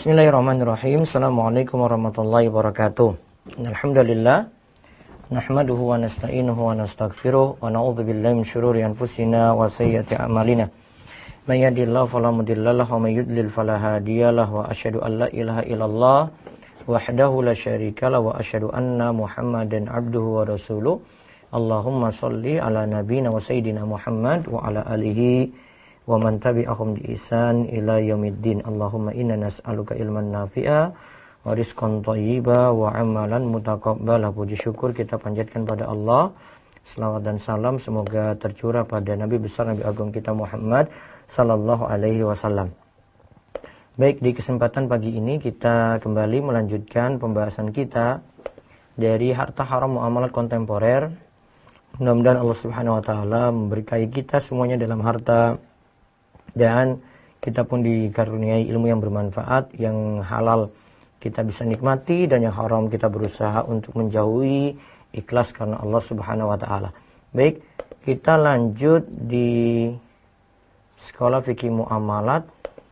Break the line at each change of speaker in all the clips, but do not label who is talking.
Bismillahirrahmanirrahim. Assalamualaikum warahmatullahi wabarakatuh. Alhamdulillah. Nahmaduhu wa nasta'inuhu wa nastaghfiruh wa na'udzu billahi min syururi anfusina wa sayyiati a'malina. May yahdihillahu fala mudhillalah wa may yudlil fala hadiyalah wa asyhadu an la ilaha illallah wahdahu la syarikalah wa asyhadu anna Muhammadan abduhu wa rasuluh. Allahumma shalli ala nabiyyina wa sayyidina Muhammad wa ala alihi wa man tabi'ahum bi ihsan ila yaumiddin. Allahumma inna nas'aluka ilman nafi'a wa rizqan thayyiba wa amalan mutaqabbala. Puji syukur kita panjatkan pada Allah. Selawat dan salam semoga tercurah pada Nabi besar Nabi agung kita Muhammad sallallahu alaihi wasallam. Baik, di kesempatan pagi ini kita kembali melanjutkan pembahasan kita dari harta haram muamalat kontemporer. Mudah-mudahan Allah Subhanahu wa taala memberkahi kita semuanya dalam harta, dan kita pun dikaruniai ilmu yang bermanfaat, yang halal kita bisa nikmati dan yang haram kita berusaha untuk menjauhi, ikhlas karena Allah Subhanahu wa taala. Baik, kita lanjut di Sekolah Fikih Muamalat.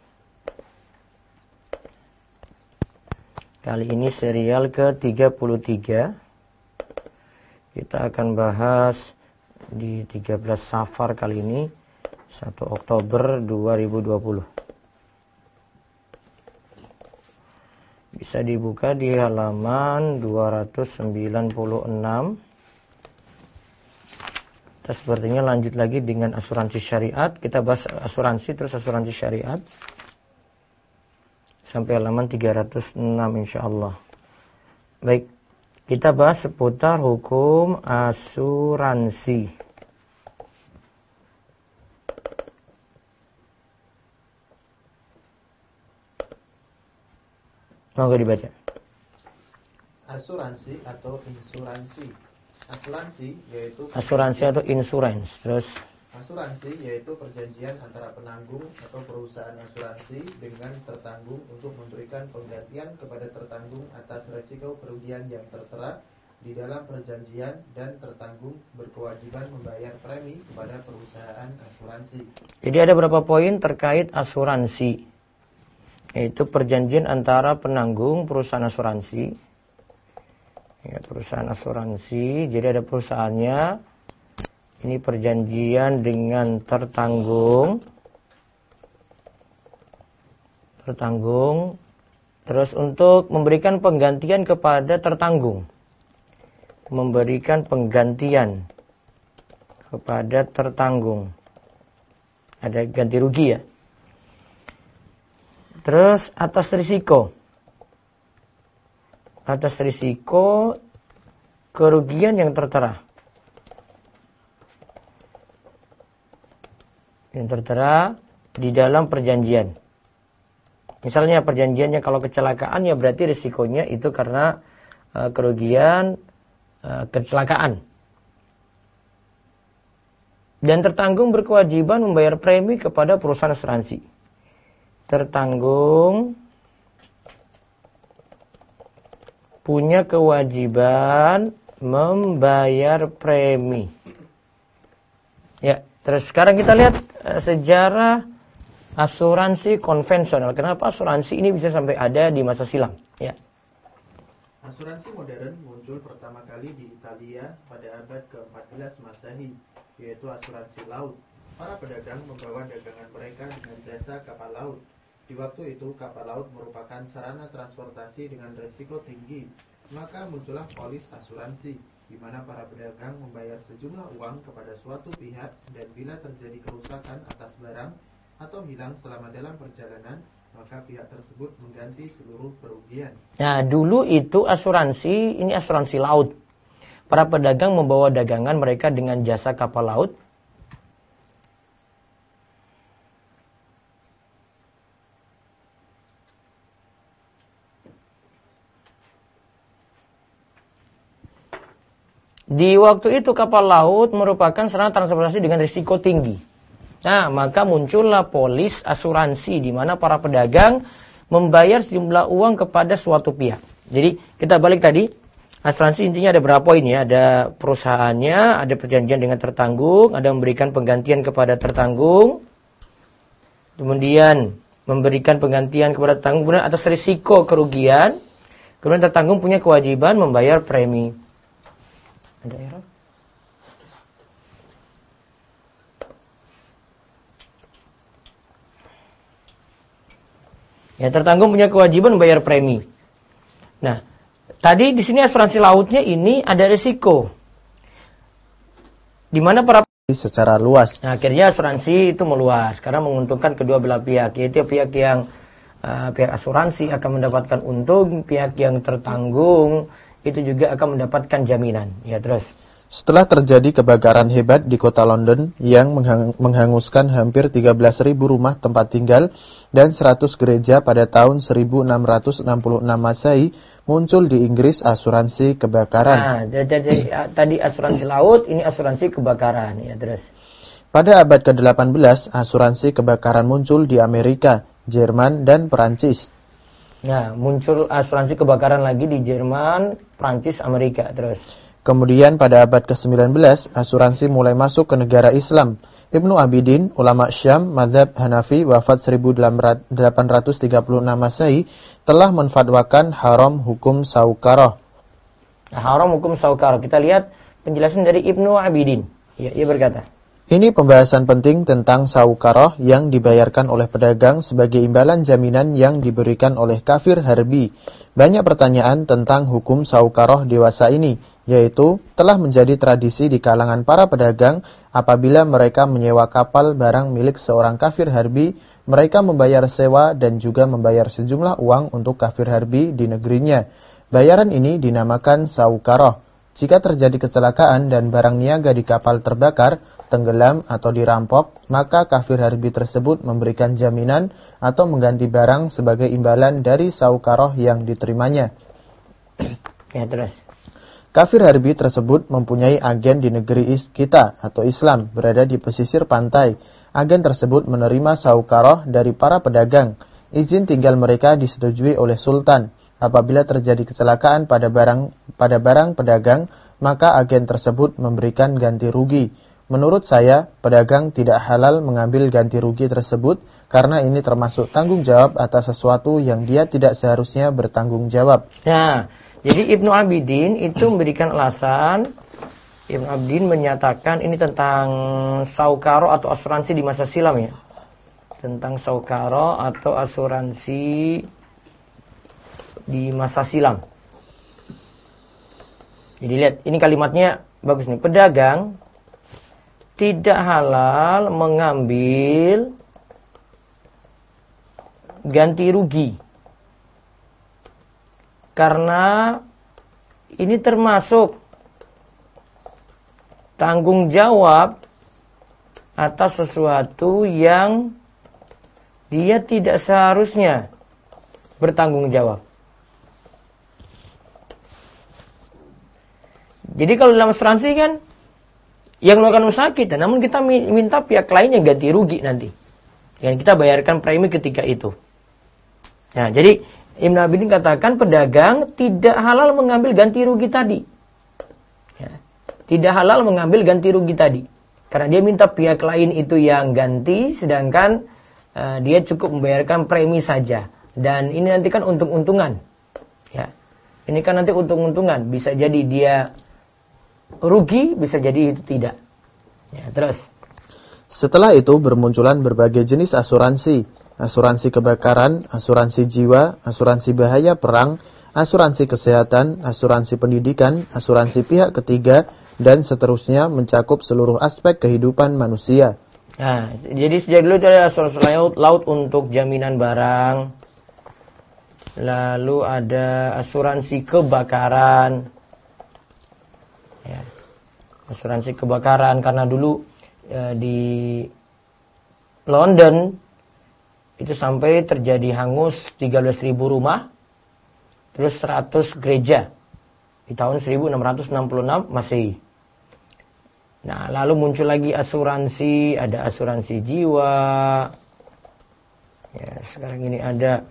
Kali ini serial ke-33. Kita akan bahas di 13 Safar kali ini, 1 Oktober 2020. Bisa dibuka di halaman 296. Kita sepertinya lanjut lagi dengan asuransi syariat. Kita bahas asuransi terus asuransi syariat sampai halaman 306 insyaallah. Baik, kita bahas seputar hukum asuransi. Monggo dibaca.
Asuransi atau insuransi.
Asuransi atau insurance. Terus
asuransi yaitu perjanjian antara penanggung atau perusahaan asuransi dengan tertanggung untuk memberikan penggantian kepada tertanggung atas resiko kerugian yang tertera di dalam perjanjian, dan tertanggung berkewajiban membayar premi kepada perusahaan asuransi.
Jadi ada beberapa poin terkait asuransi. Yaitu perjanjian antara penanggung perusahaan asuransi. Ya, perusahaan asuransi. Jadi ada perusahaannya. Ini perjanjian dengan tertanggung. Terus untuk memberikan penggantian kepada tertanggung. Memberikan penggantian kepada tertanggung. Ada ganti rugi ya. Terus atas risiko kerugian yang tertera. Yang tertera di dalam perjanjian. Misalnya perjanjiannya kalau kecelakaan, ya berarti risikonya itu karena kerugian kecelakaan. Dan tertanggung berkewajiban membayar premi kepada perusahaan asuransi. Tertanggung punya kewajiban membayar premi. Ya, terus sekarang kita lihat sejarah asuransi konvensional. Kenapa asuransi ini bisa sampai ada di masa silam? Ya.
Asuransi modern muncul pertama kali di Italia pada abad ke-14 Masehi, yaitu asuransi laut. Para pedagang membawa dagangan mereka dengan jasa kapal laut. Di waktu itu kapal laut merupakan sarana transportasi dengan risiko tinggi, maka muncullah polis asuransi, di mana para pedagang membayar sejumlah uang kepada suatu pihak, dan bila terjadi kerusakan atas barang atau hilang selama dalam perjalanan, maka pihak tersebut mengganti seluruh kerugian.
Nah, dulu itu asuransi, ini asuransi laut. Para pedagang membawa dagangan mereka dengan jasa kapal laut. Di waktu itu kapal laut merupakan sarana transportasi dengan risiko tinggi. Nah, maka muncullah polis asuransi di mana para pedagang membayar sejumlah uang kepada suatu pihak. Jadi kita balik tadi, asuransi intinya ada berapa poin ya? Ada perusahaannya, ada perjanjian dengan tertanggung, ada memberikan penggantian kepada tertanggung, kemudian memberikan penggantian kepada tertanggung, kemudian atas risiko kerugian, kemudian tertanggung punya kewajiban membayar premi. Ada error? Ya, tertanggung punya kewajiban membayar premi. Nah, tadi di sini asuransi lautnya ini ada risiko, di mana para
secara luas.
Nah, akhirnya asuransi itu meluas karena menguntungkan kedua belah pihak, yaitu pihak yang pihak asuransi akan mendapatkan untung, pihak yang tertanggung itu juga akan mendapatkan jaminan. Ya, terus.
Setelah terjadi kebakaran hebat di kota London yang menghanguskan hampir 13.000 rumah tempat tinggal dan 100 gereja pada tahun 1666 Masehi, muncul di Inggris asuransi kebakaran.
Nah, jadi tadi asuransi laut, ini asuransi kebakaran. Ya, terus.
Pada abad ke-18, asuransi kebakaran muncul di Amerika, Jerman, dan Perancis.
Nah, muncul asuransi kebakaran lagi di Jerman, Perancis, Amerika. Terus.
Kemudian pada abad ke-19, asuransi mulai masuk ke negara Islam. Ibnu Abidin, ulama Syam, mazhab Hanafi, wafat 1836 Masehi, telah menfatwakan haram hukum saukaroh.
Nah, haram hukum saukaroh. Kita lihat penjelasan dari Ibnu Abidin. Ya, ia berkata.
Ini pembahasan penting tentang saukaroh yang dibayarkan oleh pedagang sebagai imbalan jaminan yang diberikan oleh kafir harbi. Banyak pertanyaan tentang hukum saukaroh dewasa ini, yaitu telah menjadi tradisi di kalangan para pedagang apabila mereka menyewa kapal barang milik seorang kafir harbi, mereka membayar sewa dan juga membayar sejumlah uang untuk kafir harbi di negerinya. Bayaran ini dinamakan saukaroh. Jika terjadi kecelakaan dan barang niaga di kapal terbakar, tenggelam atau dirampok, maka kafir harbi tersebut memberikan jaminan atau mengganti barang sebagai imbalan dari saukaroh yang diterimanya.
Ya, terus.
Kafir harbi tersebut mempunyai agen di negeri kita atau Islam berada di pesisir pantai. Agen tersebut menerima saukaroh dari para pedagang. Izin tinggal mereka disetujui oleh sultan. Apabila terjadi kecelakaan pada barang pedagang, maka agen tersebut memberikan ganti rugi. Menurut saya, pedagang tidak halal mengambil ganti rugi tersebut karena ini termasuk tanggung jawab atas sesuatu yang dia tidak seharusnya bertanggung jawab.
Nah, jadi Ibnu Abidin itu memberikan alasan. Ibnu Abidin menyatakan ini tentang saukaro atau asuransi di masa silam ya. Tentang saukaro atau asuransi di masa silam. Jadi lihat, ini kalimatnya bagus nih. Pedagang tidak halal mengambil ganti rugi. Karena ini termasuk tanggung jawab atas sesuatu yang dia tidak seharusnya bertanggung jawab. Jadi kalau dalam asuransi kan yang melakukan usaha kita, namun kita minta pihak lain yang ganti rugi nanti. Yang kita bayarkan premi ketika itu. Nah, jadi Ibnu Abidin katakan pedagang tidak halal mengambil ganti rugi tadi. Ya, tidak halal mengambil ganti rugi tadi. Karena dia minta pihak lain itu yang ganti, sedangkan dia cukup membayarkan premi saja. Dan ini nanti kan untung-untungan. Ya, ini kan nanti untung-untungan. Bisa jadi dia rugi, bisa jadi itu tidak. Ya, terus.
Setelah itu bermunculan berbagai jenis asuransi. Asuransi kebakaran, asuransi jiwa, asuransi bahaya perang, asuransi kesehatan, asuransi pendidikan, asuransi pihak ketiga, dan seterusnya mencakup seluruh aspek kehidupan manusia.
Nah, jadi sejak dulu itu ada asuransi laut untuk jaminan barang. Lalu ada asuransi kebakaran. Ya, asuransi kebakaran karena dulu di London itu sampai terjadi hangus 13.000 rumah, terus 100 gereja di tahun 1666 Masehi. Nah, lalu muncul lagi asuransi, ada asuransi jiwa. Ya, sekarang ini ada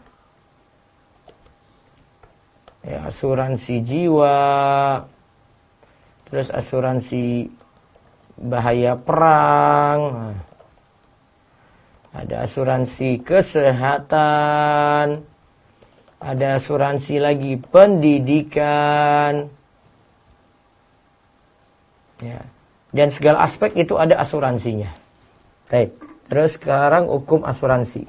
ya, asuransi jiwa. Terus asuransi bahaya perang. ada asuransi kesehatan, ada asuransi lagi pendidikan. Ya. Dan segala aspek itu ada asuransinya. Baik. Terus sekarang hukum asuransi.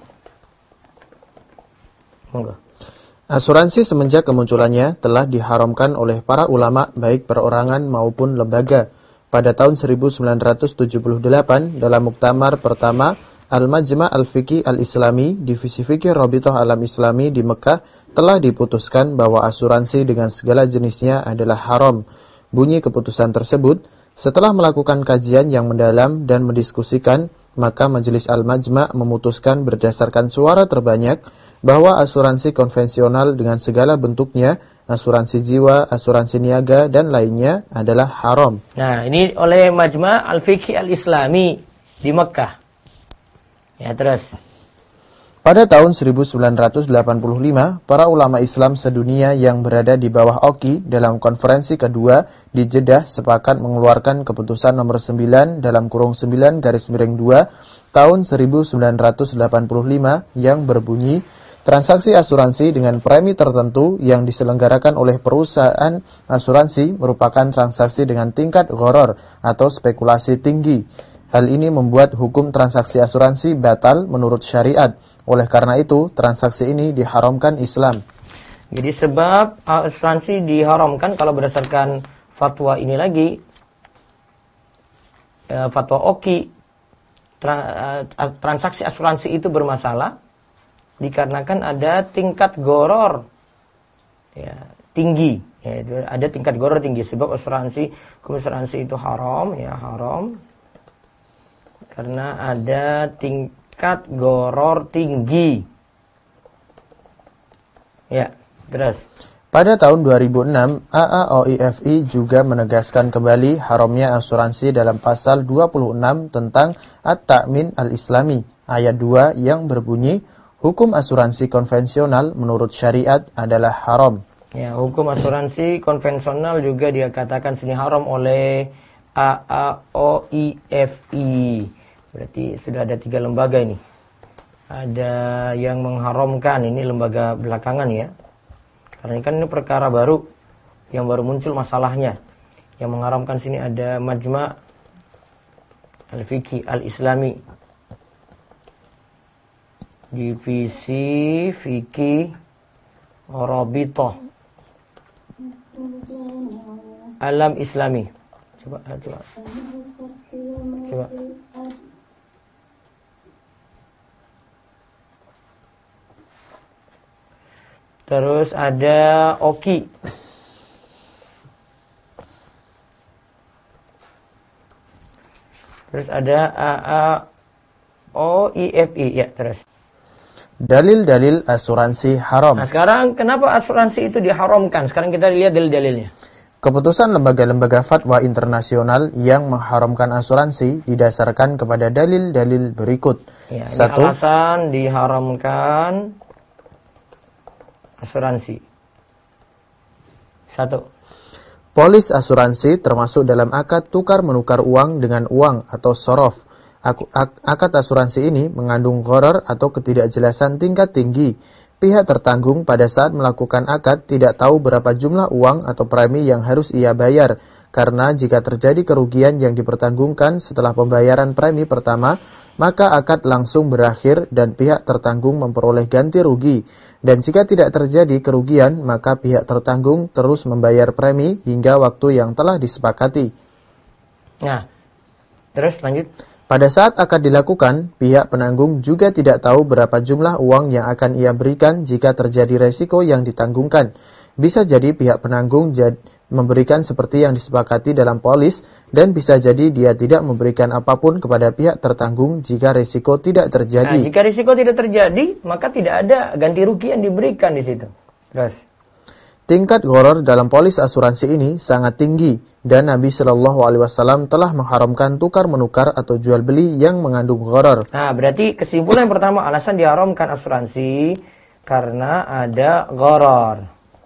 Monggo.
Asuransi semenjak kemunculannya telah diharamkan oleh para ulama baik perorangan maupun lembaga. Pada tahun 1978 dalam muktamar pertama Al-Majma' Al-Fiqhi Al-Islami Divisi Fikih Rabithah Alam Islami di Mekah telah diputuskan bahwa asuransi dengan segala jenisnya adalah haram. Bunyi keputusan tersebut, setelah melakukan kajian yang mendalam dan mendiskusikan, maka Majelis Al-Majma' memutuskan berdasarkan suara terbanyak bahwa asuransi konvensional dengan segala bentuknya, asuransi jiwa, asuransi niaga, dan lainnya adalah haram.
Nah, ini oleh Majma' Al-Fiqhi Al-Islami di Mekah. Ya, terus.
Pada tahun 1985, para ulama Islam sedunia yang berada di bawah OKI dalam konferensi kedua di Jeddah sepakat mengeluarkan keputusan nomor 9 dalam kurung 9 garis miring 2 tahun 1985 yang berbunyi, transaksi asuransi dengan premi tertentu yang diselenggarakan oleh perusahaan asuransi merupakan transaksi dengan tingkat gharar atau spekulasi tinggi. Hal ini membuat hukum transaksi asuransi batal menurut syariat. Oleh karena itu, transaksi ini diharamkan Islam.
Jadi sebab asuransi diharamkan kalau berdasarkan fatwa ini lagi, fatwa OKI, transaksi asuransi itu bermasalah dikarenakan ada tingkat gharar ya, tinggi. Ya, ada tingkat gharar tinggi sebab asuransi itu haram, ya haram karena ada tingkat gharar tinggi. Ya, terus.
Pada tahun 2006, AAOIFI juga menegaskan kembali haramnya asuransi dalam pasal 26 tentang At-Ta'min Al-Islami, ayat 2 yang berbunyi, hukum asuransi konvensional menurut syariat adalah haram.
Ya, hukum asuransi konvensional juga dikatakan sini haram oleh AAOIFI. Berarti sudah ada 3 lembaga ini. Ada yang mengharamkan, ini lembaga belakangan ya. Karena ini perkara baru yang baru muncul masalahnya. Yang mengharamkan sini ada Majma' Al-Fiqhi Al-Islami. Divisi Fikih Rabithah Alam Islami. Coba. Terus ada OKI. Terus ada AAOIFI. Ya, terus.
Dalil-dalil asuransi haram.
Nah, sekarang kenapa asuransi itu diharamkan? Sekarang kita lihat dalil-dalilnya.
Keputusan lembaga-lembaga fatwa internasional yang mengharamkan asuransi didasarkan kepada dalil-dalil berikut.
Ya, ini
1.
alasan diharamkan asuransi. 1.
Polis asuransi termasuk dalam akad tukar menukar uang dengan uang atau sorof. Akad asuransi ini mengandung gharar atau ketidakjelasan tingkat tinggi. Pihak tertanggung pada saat melakukan akad tidak tahu berapa jumlah uang atau premi yang harus ia bayar. Karena jika terjadi kerugian yang dipertanggungkan setelah pembayaran premi pertama, maka akad langsung berakhir dan pihak tertanggung memperoleh ganti rugi. Dan jika tidak terjadi kerugian, maka pihak tertanggung terus membayar premi hingga waktu yang telah disepakati.
Nah, terus lanjut.
Pada saat akad dilakukan, pihak penanggung juga tidak tahu berapa jumlah uang yang akan ia berikan jika terjadi resiko yang ditanggungkan. Bisa jadi pihak penanggung memberikan seperti yang disepakati dalam polis, dan bisa jadi dia tidak memberikan apapun kepada pihak tertanggung jika risiko tidak terjadi.
Nah, jika risiko tidak terjadi, maka tidak ada ganti rugi yang diberikan di situ. Terus.
Tingkat gharar dalam polis asuransi ini sangat tinggi, dan Nabi Shallallahu Alaihi Wasallam telah mengharamkan tukar menukar atau jual beli yang mengandung gharar.
Nah, berarti kesimpulan yang pertama, alasan diharamkan asuransi karena ada gharar.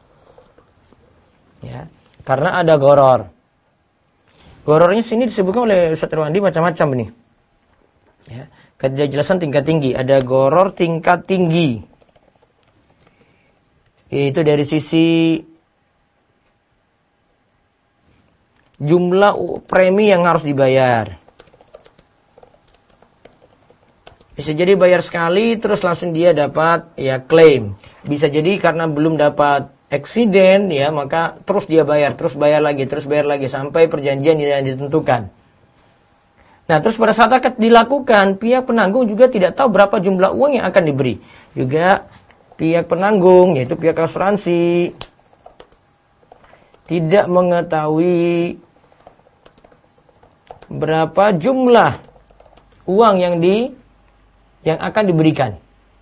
Ya, karena ada gharar. Ghararnya sini disebutkan oleh Ustaz Irwandi macam-macam ini. Ya, ketidakjelasan tingkat tinggi. Ada gharar tingkat tinggi. Itu dari sisi jumlah premi yang harus dibayar. Bisa jadi bayar sekali terus langsung dia dapat ya klaim. Bisa jadi karena belum dapat eksiden ya, maka terus dia bayar, terus bayar lagi sampai perjanjian yang ditentukan. Nah, terus pada saat akad dilakukan, pihak penanggung juga tidak tahu berapa jumlah uang yang akan diberi. Juga pihak penanggung, yaitu pihak asuransi, tidak mengetahui berapa jumlah uang yang akan diberikan.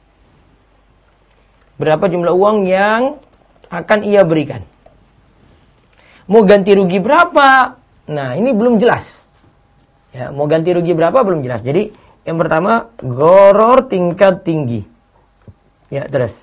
Berapa jumlah uang yang akan ia berikan. Mau ganti rugi berapa? Nah, ini belum jelas. Ya, mau ganti rugi berapa belum jelas. Jadi, yang pertama, gharar tingkat tinggi. Ya, terus.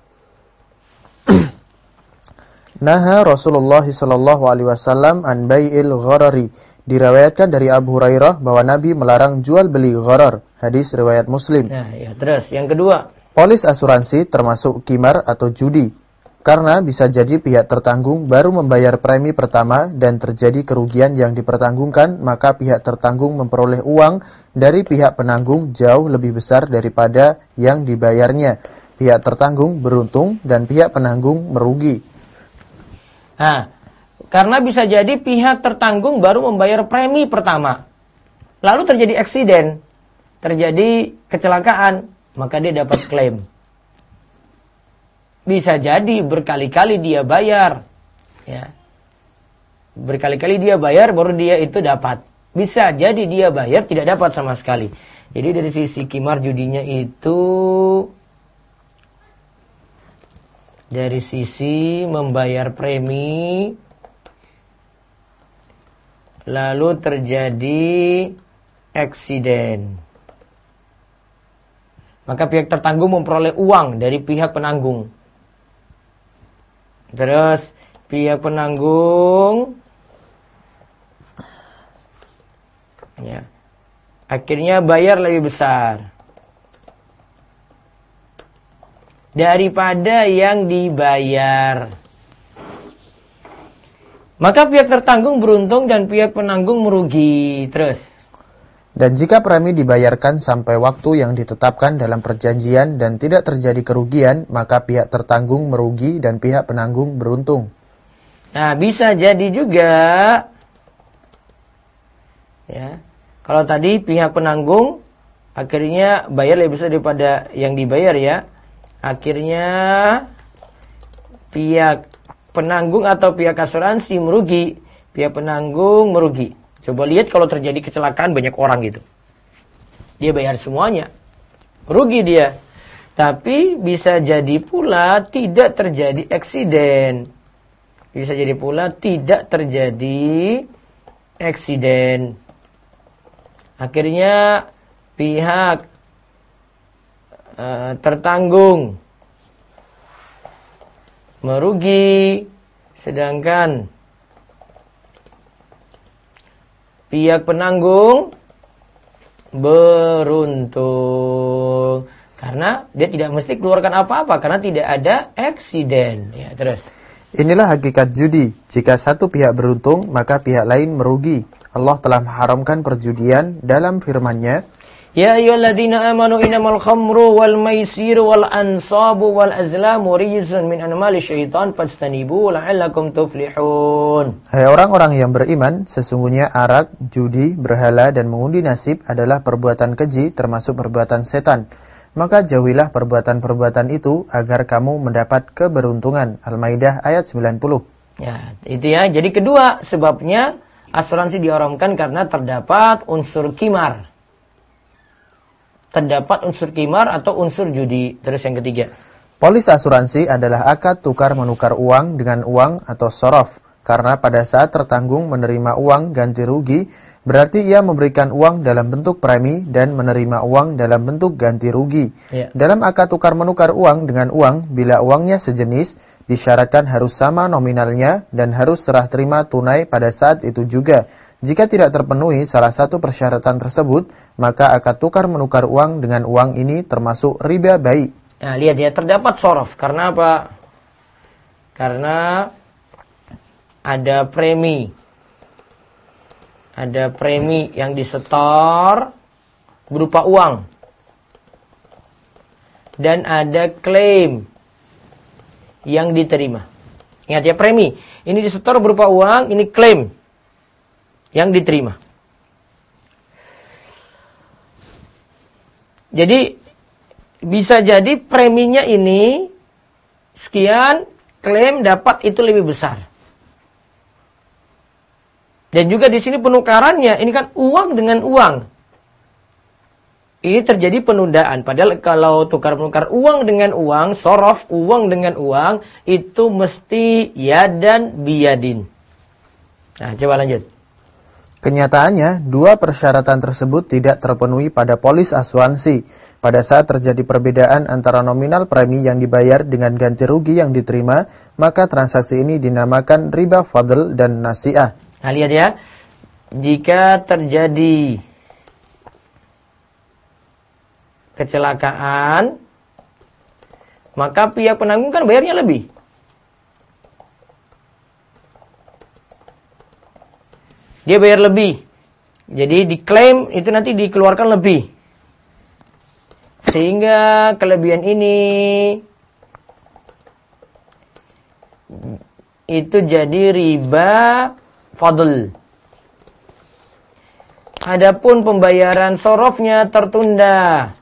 Naha Rasulullah sallallahu alaihi wasallam an bai'il gharari. Diriwayatkan dari Abu Hurairah bahwa Nabi melarang jual beli gharar. Hadis riwayat Muslim.
Nah, ya, terus yang kedua.
Polis asuransi termasuk qimar atau judi. Karena bisa jadi pihak tertanggung baru membayar premi pertama dan terjadi kerugian yang dipertanggungkan, maka pihak tertanggung memperoleh uang dari pihak penanggung jauh lebih besar daripada yang dibayarnya. Pihak tertanggung beruntung dan pihak penanggung merugi.
Nah, karena bisa jadi pihak tertanggung baru membayar premi pertama. Lalu terjadi eksiden, terjadi kecelakaan, maka dia dapat klaim. Bisa jadi berkali-kali dia bayar. Ya. Berkali-kali dia bayar baru dia itu dapat. Bisa jadi dia bayar tidak dapat sama sekali. Jadi dari sisi qimar judinya itu dari sisi membayar premi lalu terjadi eksiden. Maka pihak tertanggung memperoleh uang dari pihak penanggung. Terus pihak penanggung ya, akhirnya bayar lebih besar daripada yang dibayar. Maka pihak tertanggung beruntung dan pihak penanggung merugi. Terus.
Dan jika premi dibayarkan sampai waktu yang ditetapkan dalam perjanjian dan tidak terjadi kerugian, maka pihak tertanggung merugi dan pihak penanggung beruntung.
Nah, bisa jadi juga ya. Kalau tadi pihak penanggung akhirnya bayar lebih besar daripada yang dibayar ya. Akhirnya pihak penanggung atau pihak asuransi merugi, pihak penanggung merugi. Coba lihat kalau terjadi kecelakaan banyak orang gitu. Dia bayar semuanya. Rugi dia. Tapi bisa jadi pula tidak terjadi eksiden. Bisa jadi pula tidak terjadi eksiden. Akhirnya pihak tertanggung merugi. Sedangkan pihak penanggung beruntung karena dia tidak mesti keluarkan apa-apa karena tidak ada eksiden. Ya, terus.
Inilah hakikat judi. Jika satu pihak beruntung, maka pihak lain merugi. Allah telah mengharamkan perjudian dalam firman-Nya,
Ya ayyuhalladzina amanu innamal khamru wal maisiru wal ansabu wal azlamu rijzun min amali syaitan fastanibu la'allakum tuflihun.
Hai orang-orang yang beriman, sesungguhnya arak, judi, berhala dan mengundi nasib adalah perbuatan keji termasuk perbuatan setan. Maka jauhilah perbuatan-perbuatan itu agar kamu mendapat keberuntungan. Al-Maidah ayat 90.
Ya, itu ya. Jadi kedua sebabnya asuransi diharamkan karena terdapat unsur qimar. Terdapat unsur qimar atau unsur judi. Terus yang ketiga.
Polis asuransi adalah akad tukar-menukar uang dengan uang atau sorof. Karena pada saat tertanggung menerima uang ganti rugi, berarti ia memberikan uang dalam bentuk premi dan menerima uang dalam bentuk ganti rugi.
Ya.
Dalam akad tukar-menukar uang dengan uang, bila uangnya sejenis, disyaratkan harus sama nominalnya dan harus serah terima tunai pada saat itu juga. Jika tidak terpenuhi salah satu persyaratan tersebut, maka akad tukar menukar uang dengan uang ini termasuk riba bai.
Nah, lihat ya, terdapat sorof. Karena apa? Karena ada premi. Ada premi yang disetor berupa uang. Dan ada klaim yang diterima. Ingat ya, premi. Ini disetor berupa uang, ini klaim yang diterima. Jadi bisa jadi preminya ini sekian, klaim dapat itu lebih besar. Dan juga di sini penukarannya, ini kan uang dengan uang. Ini terjadi penundaan. Padahal kalau tukar-menukar uang dengan uang, sorof uang dengan uang, itu mesti yadan biyadin. Nah, coba lanjut.
Kenyataannya, dua persyaratan tersebut tidak terpenuhi pada polis asuransi. Pada saat terjadi perbedaan antara nominal premi yang dibayar dengan ganti rugi yang diterima, maka transaksi ini dinamakan riba fadl dan nasi'ah.
Nah, lihat ya. Jika terjadi kecelakaan, maka pihak penanggung kan bayarnya lebih. Dia bayar lebih. Jadi diklaim itu nanti dikeluarkan lebih. Sehingga kelebihan ini itu jadi riba fadl. Adapun pembayaran sorofnya tertunda.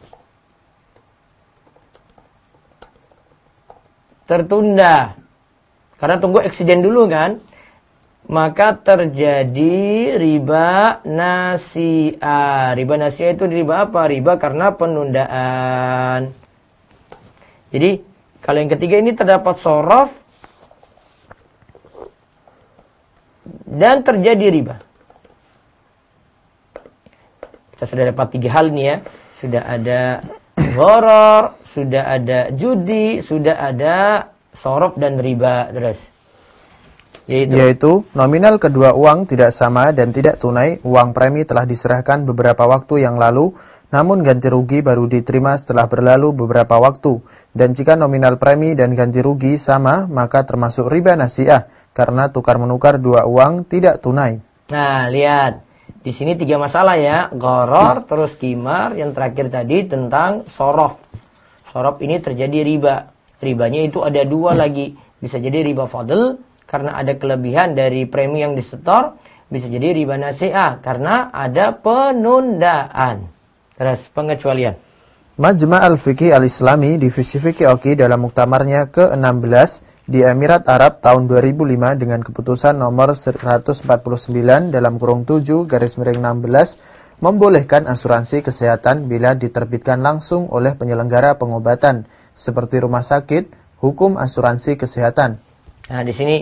Karena tunggu eksiden dulu kan. Maka terjadi riba nasi'ah. Riba nasi'ah itu riba apa? Riba karena penundaan. Jadi, kalau yang ketiga ini terdapat sorof dan terjadi riba. Kita sudah dapat 3 hal nih ya. Sudah ada gharar, sudah ada judi, sudah ada sorof dan riba. Terus.
Yaitu nominal kedua uang tidak sama dan tidak tunai. Uang premi telah diserahkan beberapa waktu yang lalu, namun ganti rugi baru diterima setelah berlalu beberapa waktu. Dan jika nominal premi dan ganti rugi sama, maka termasuk riba nasi'ah karena tukar menukar dua uang tidak tunai.
Nah, lihat. Di sini 3 masalah ya. Gharar, terus qimar, yang terakhir tadi tentang sorof. Sorof ini terjadi riba. Ribanya itu ada 2 lagi. Bisa jadi riba fadl karena ada kelebihan dari premi yang disetor, bisa jadi riba nasi'ah karena ada penundaan. Terus pengecualian.
Majma' al-Fiqih al-Islami divisi Fiqih Oki dalam muktamarnya ke-16 di Emirat Arab tahun 2005 dengan keputusan nomor 149 dalam kurung 7/16 membolehkan asuransi kesehatan bila diterbitkan langsung oleh penyelenggara pengobatan seperti rumah sakit, hukum asuransi kesehatan.
Nah, di sini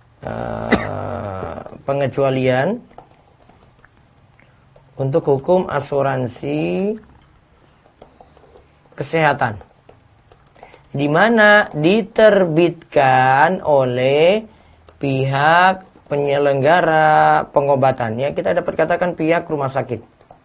pengecualian untuk hukum asuransi kesehatan, di mana diterbitkan oleh pihak penyelenggara pengobatannya. Kita dapat katakan pihak rumah sakit.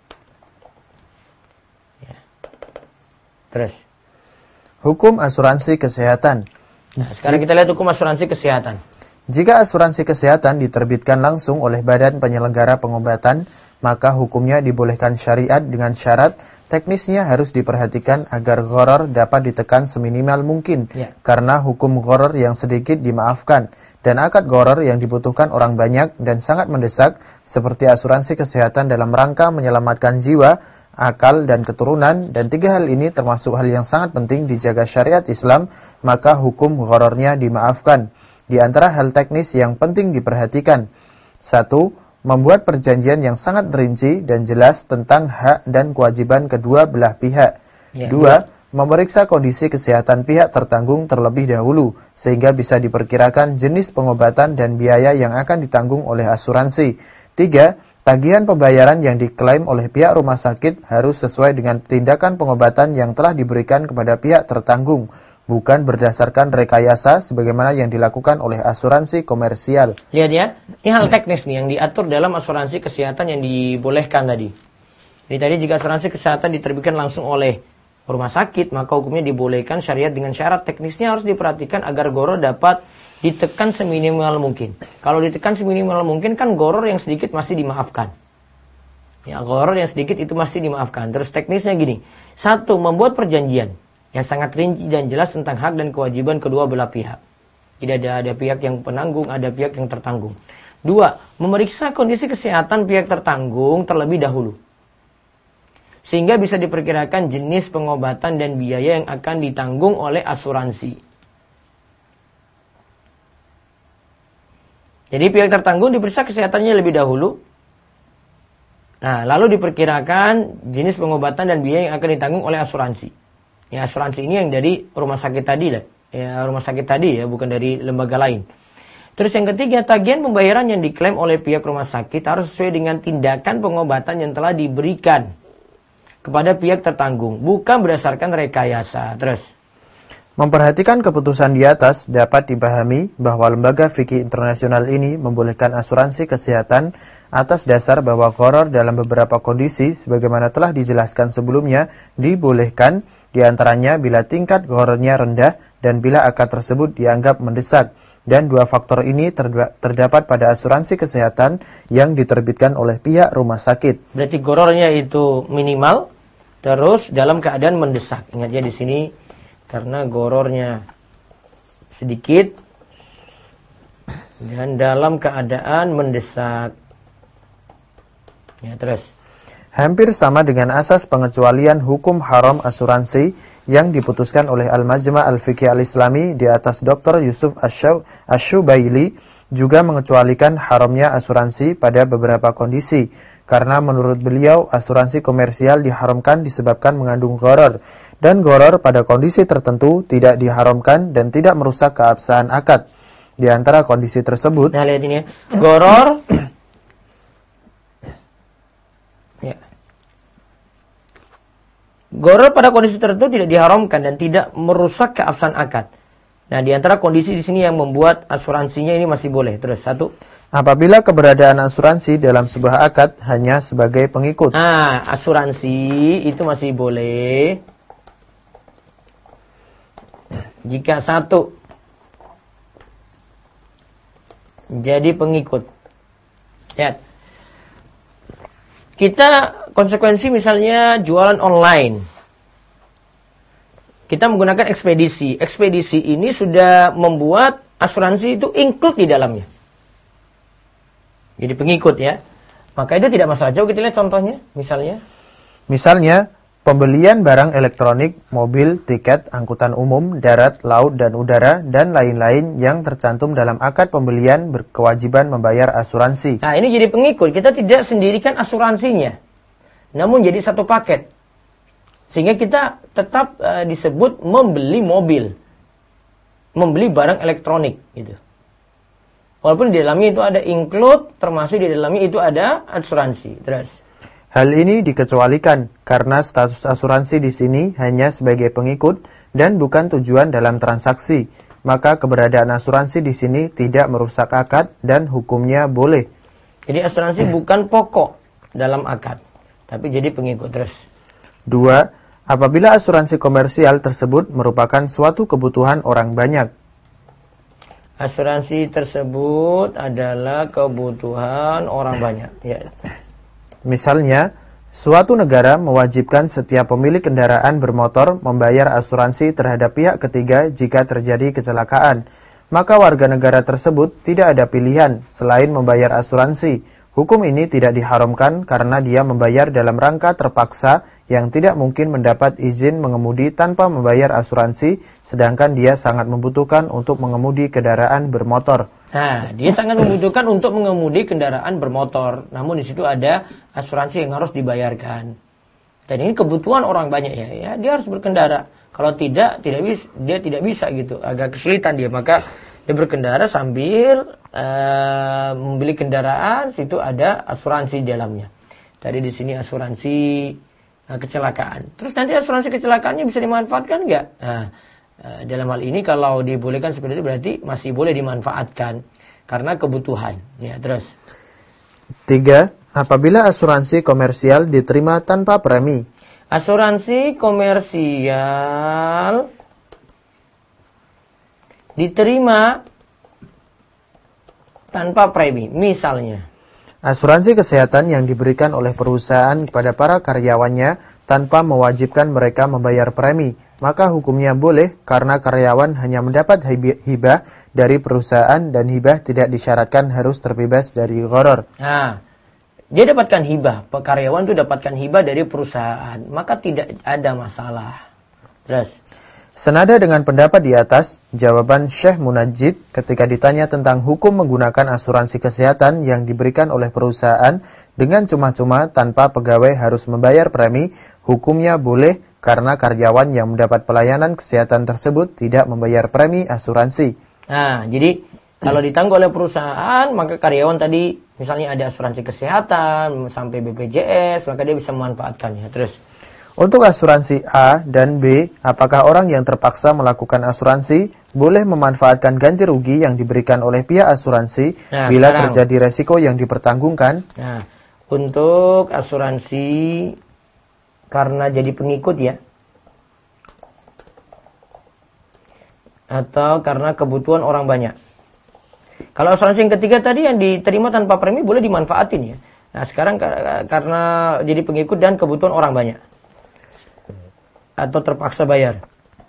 Ya. Terus.
Hukum asuransi kesehatan.
Nah, sekarang kita lihat hukum asuransi kesehatan.
Jika asuransi kesehatan diterbitkan langsung oleh badan penyelenggara pengobatan, maka hukumnya dibolehkan syariat dengan syarat teknisnya harus diperhatikan agar gharar dapat ditekan seminimal mungkin. Ya. Karena hukum gharar yang sedikit dimaafkan dan akad gharar yang dibutuhkan orang banyak dan sangat mendesak seperti asuransi kesehatan dalam rangka menyelamatkan jiwa, akal dan keturunan, dan 3 hal ini termasuk hal yang sangat penting dijaga syariat Islam, maka hukum ghararnya dimaafkan. Di antara hal teknis yang penting diperhatikan: 1. Membuat perjanjian yang sangat rinci dan jelas tentang hak dan kewajiban kedua belah pihak. 2. Memeriksa kondisi kesehatan pihak tertanggung terlebih dahulu, sehingga bisa diperkirakan jenis pengobatan dan biaya yang akan ditanggung oleh asuransi. 3. Tagihan pembayaran yang diklaim oleh pihak rumah sakit harus sesuai dengan tindakan pengobatan yang telah diberikan kepada pihak tertanggung. bukan berdasarkan rekayasa sebagaimana yang dilakukan oleh asuransi komersial.
Lihat ya, ini hal teknis nih yang diatur dalam asuransi kesehatan yang dibolehkan tadi. Jadi tadi jika asuransi kesehatan diterbitkan langsung oleh rumah sakit, maka hukumnya dibolehkan. Syariat dengan syarat teknisnya harus diperhatikan agar gharar dapat ditekan seminimal mungkin. Kalau ditekan seminimal mungkin kan gharar yang sedikit masih dimaafkan. Ya, gharar yang sedikit itu masih dimaafkan. Terus teknisnya gini. 1. Membuat perjanjian yang sangat rinci dan jelas tentang hak dan kewajiban kedua belah pihak. Tidak ada pihak yang penanggung, ada pihak yang tertanggung. 2. Memeriksa kondisi kesehatan pihak tertanggung terlebih dahulu, sehingga bisa diperkirakan jenis pengobatan dan biaya yang akan ditanggung oleh asuransi. Jadi pihak tertanggung diperiksa kesehatannya lebih dahulu. Nah, lalu diperkirakan jenis pengobatan dan biaya yang akan ditanggung oleh asuransi. Ya, asuransi ini yang dari rumah sakit tadi lah. Ya, rumah sakit tadi ya, bukan dari lembaga lain. Terus yang ketiga, tagihan pembayaran yang diklaim oleh pihak rumah sakit harus sesuai dengan tindakan pengobatan yang telah diberikan kepada pihak tertanggung, bukan berdasarkan rekayasa. Terus,
memperhatikan keputusan di atas dapat dipahami bahwa lembaga fikih internasional ini membolehkan asuransi kesehatan atas dasar bahwa gharar dalam beberapa kondisi sebagaimana telah dijelaskan sebelumnya dibolehkan, diantaranya bila tingkat ghararnya rendah dan bila akad tersebut dianggap mendesak. Dan 2 faktor ini terdapat pada asuransi kesehatan yang diterbitkan oleh pihak rumah sakit.
Berarti ghararnya itu minimal, terus dalam keadaan mendesak. Ingat ya di sini, karena ghararnya sedikit dan dalam keadaan mendesak. Ya, terus.
Hampir sama dengan asas pengecualian hukum haram asuransi yang diputuskan oleh Al-Majma' Al-Fiqh Al-Islami di atas Dr. Yusuf Asy-Syubaili, juga mengecualikan haramnya asuransi pada beberapa kondisi. Karena menurut beliau, asuransi komersial diharamkan disebabkan mengandung gharar. Dan gharar pada kondisi tertentu tidak diharamkan dan tidak merusak keabsahan akad. Di antara kondisi tersebut,
nah lihat ini ya, gharar ya. Gharar pada kondisi tertentu tidak diharamkan dan tidak merusak keabsahan akad. Nah, di antara kondisi di sini yang membuat asuransinya ini masih boleh. Terus 1.
Apabila keberadaan asuransi dalam sebuah akad hanya sebagai pengikut.
Nah, asuransi itu masih boleh jika 1 jadi pengikut. Ya. Kita konsekuensi misalnya jualan online. Kita menggunakan ekspedisi. Ekspedisi ini sudah membuat asuransi itu include di dalamnya. Jadi pengikut ya. Maka itu tidak masalah. Coba kita lihat contohnya. Misalnya, pembelian barang elektronik, mobil, tiket, angkutan umum, darat, laut, dan udara, dan lain-lain yang tercantum dalam akad pembelian berkewajiban membayar asuransi. Nah, ini jadi pengikut. Kita tidak sendirikan asuransinya, namun jadi satu paket. Sehingga kita tetap disebut membeli mobil, membeli barang elektronik gitu. Walaupun di dalamnya itu ada include, termasuk di dalamnya itu ada asuransi. Terus,
hal ini dikecualikan karena status asuransi di sini hanya sebagai pengikut dan bukan tujuan dalam transaksi. Maka keberadaan asuransi di sini tidak merusak akad dan hukumnya boleh.
Jadi asuransi bukan pokok dalam akad, tapi jadi pengikut. Terus,
2. Apabila asuransi komersial tersebut merupakan suatu kebutuhan orang banyak.
Asuransi tersebut adalah kebutuhan orang banyak. Ya.
Misalnya, suatu negara mewajibkan setiap pemilik kendaraan bermotor membayar asuransi terhadap pihak ketiga jika terjadi kecelakaan. Maka warga negara tersebut tidak ada pilihan selain membayar asuransi. Hukum ini tidak diharamkan karena dia membayar dalam rangka terpaksa yang tidak mungkin mendapat izin mengemudi tanpa membayar asuransi, sedangkan dia sangat membutuhkan untuk mengemudi kendaraan bermotor.
Nah, dia sangat membutuhkan untuk mengemudi kendaraan bermotor, namun di situ ada asuransi yang harus dibayarkan. Dan ini kebutuhan orang banyak ya, dia harus berkendara. Kalau tidak bisa, dia tidak bisa gitu, agak kesulitan dia, maka dia berkendara sambil membeli kendaraan, situ ada asuransi di dalamnya. Tadi di sini asuransi kecelakaan. Terus nanti asuransi kecelakaannya bisa dimanfaatkan nggak? Nah, Dalam hal ini kalau dibolehkan seperti itu berarti masih boleh dimanfaatkan karena kebutuhan. Ya, terus.
3. Apabila asuransi komersial diterima tanpa premi.
Asuransi komersial diterima tanpa premi. Misalnya,
asuransi kesehatan yang diberikan oleh perusahaan kepada para karyawannya tanpa mewajibkan mereka membayar premi, maka hukumnya boleh karena karyawan hanya mendapat hibah dari perusahaan dan hibah tidak disyaratkan harus terbebas dari gharar.
Nah, dia dapatkan hibah, karyawan itu dapatkan hibah dari perusahaan, maka tidak ada masalah. Terus.
Senada dengan pendapat di atas, jawaban Syekh Munajjid ketika ditanya tentang hukum menggunakan asuransi kesehatan yang diberikan oleh perusahaan dengan cuma-cuma tanpa pegawai harus membayar premi, hukumnya boleh karena karyawan yang mendapat pelayanan kesehatan tersebut tidak membayar premi asuransi.
Nah, jadi kalau ditanggung oleh perusahaan, maka karyawan tadi misalnya ada asuransi kesehatan sampai BPJS, maka dia bisa memanfaatkannya. Terus.
Untuk asuransi A dan B, apakah orang yang terpaksa melakukan asuransi boleh memanfaatkan ganti rugi yang diberikan oleh pihak asuransi bila terjadi resiko yang dipertanggungkan?
Nah, untuk asuransi karena jadi pengikut ya, atau karena kebutuhan orang banyak. Kalau asuransi yang ketiga tadi yang diterima tanpa premi boleh dimanfaatin ya. Nah, sekarang karena jadi pengikut dan kebutuhan orang banyak. Atau terpaksa bayar.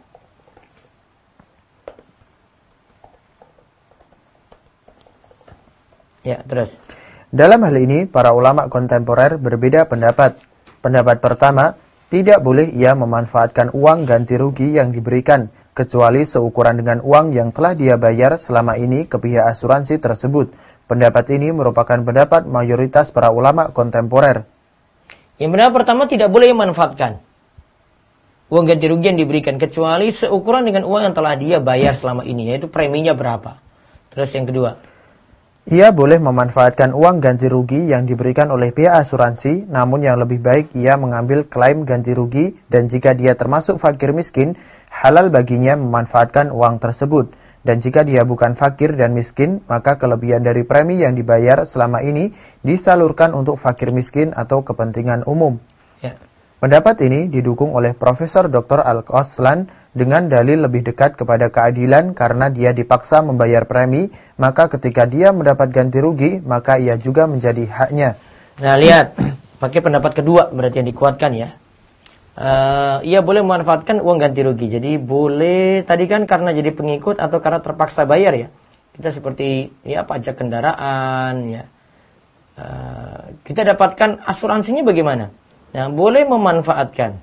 Ya, terus.
Dalam hal ini, para ulama kontemporer berbeda pendapat. Pendapat pertama, tidak boleh ia memanfaatkan uang ganti rugi yang diberikan, kecuali seukuran dengan uang yang telah dia bayar selama ini ke pihak asuransi tersebut. Pendapat ini merupakan pendapat mayoritas para ulama kontemporer.
Yang benar pertama tidak boleh memanfaatkan uang ganti rugi yang diberikan, kecuali seukuran dengan uang yang telah dia bayar selama ini, yaitu preminya berapa. Terus yang kedua.
Ia boleh memanfaatkan uang ganti rugi yang diberikan oleh pihak asuransi, namun yang lebih baik ia mengambil klaim ganti rugi, dan jika dia termasuk fakir miskin, halal baginya memanfaatkan uang tersebut. Dan jika dia bukan fakir dan miskin, maka kelebihan dari premi yang dibayar selama ini disalurkan untuk fakir miskin atau kepentingan umum.
Ya.
Pendapat ini didukung oleh Profesor Dr. Al-Qaslan dengan dalil lebih dekat kepada keadilan karena dia dipaksa membayar premi, maka ketika dia mendapat ganti rugi, maka ia juga menjadi haknya.
Nah, lihat, pakai pendapat kedua berarti yang dikuatkan ya. Ia boleh memanfaatkan uang ganti rugi. Jadi boleh, tadi kan karena jadi pengikut atau karena terpaksa bayar ya. Kita seperti ya pajak kendaraan ya. Kita dapatkan asuransinya bagaimana? Nah, boleh memanfaatkan.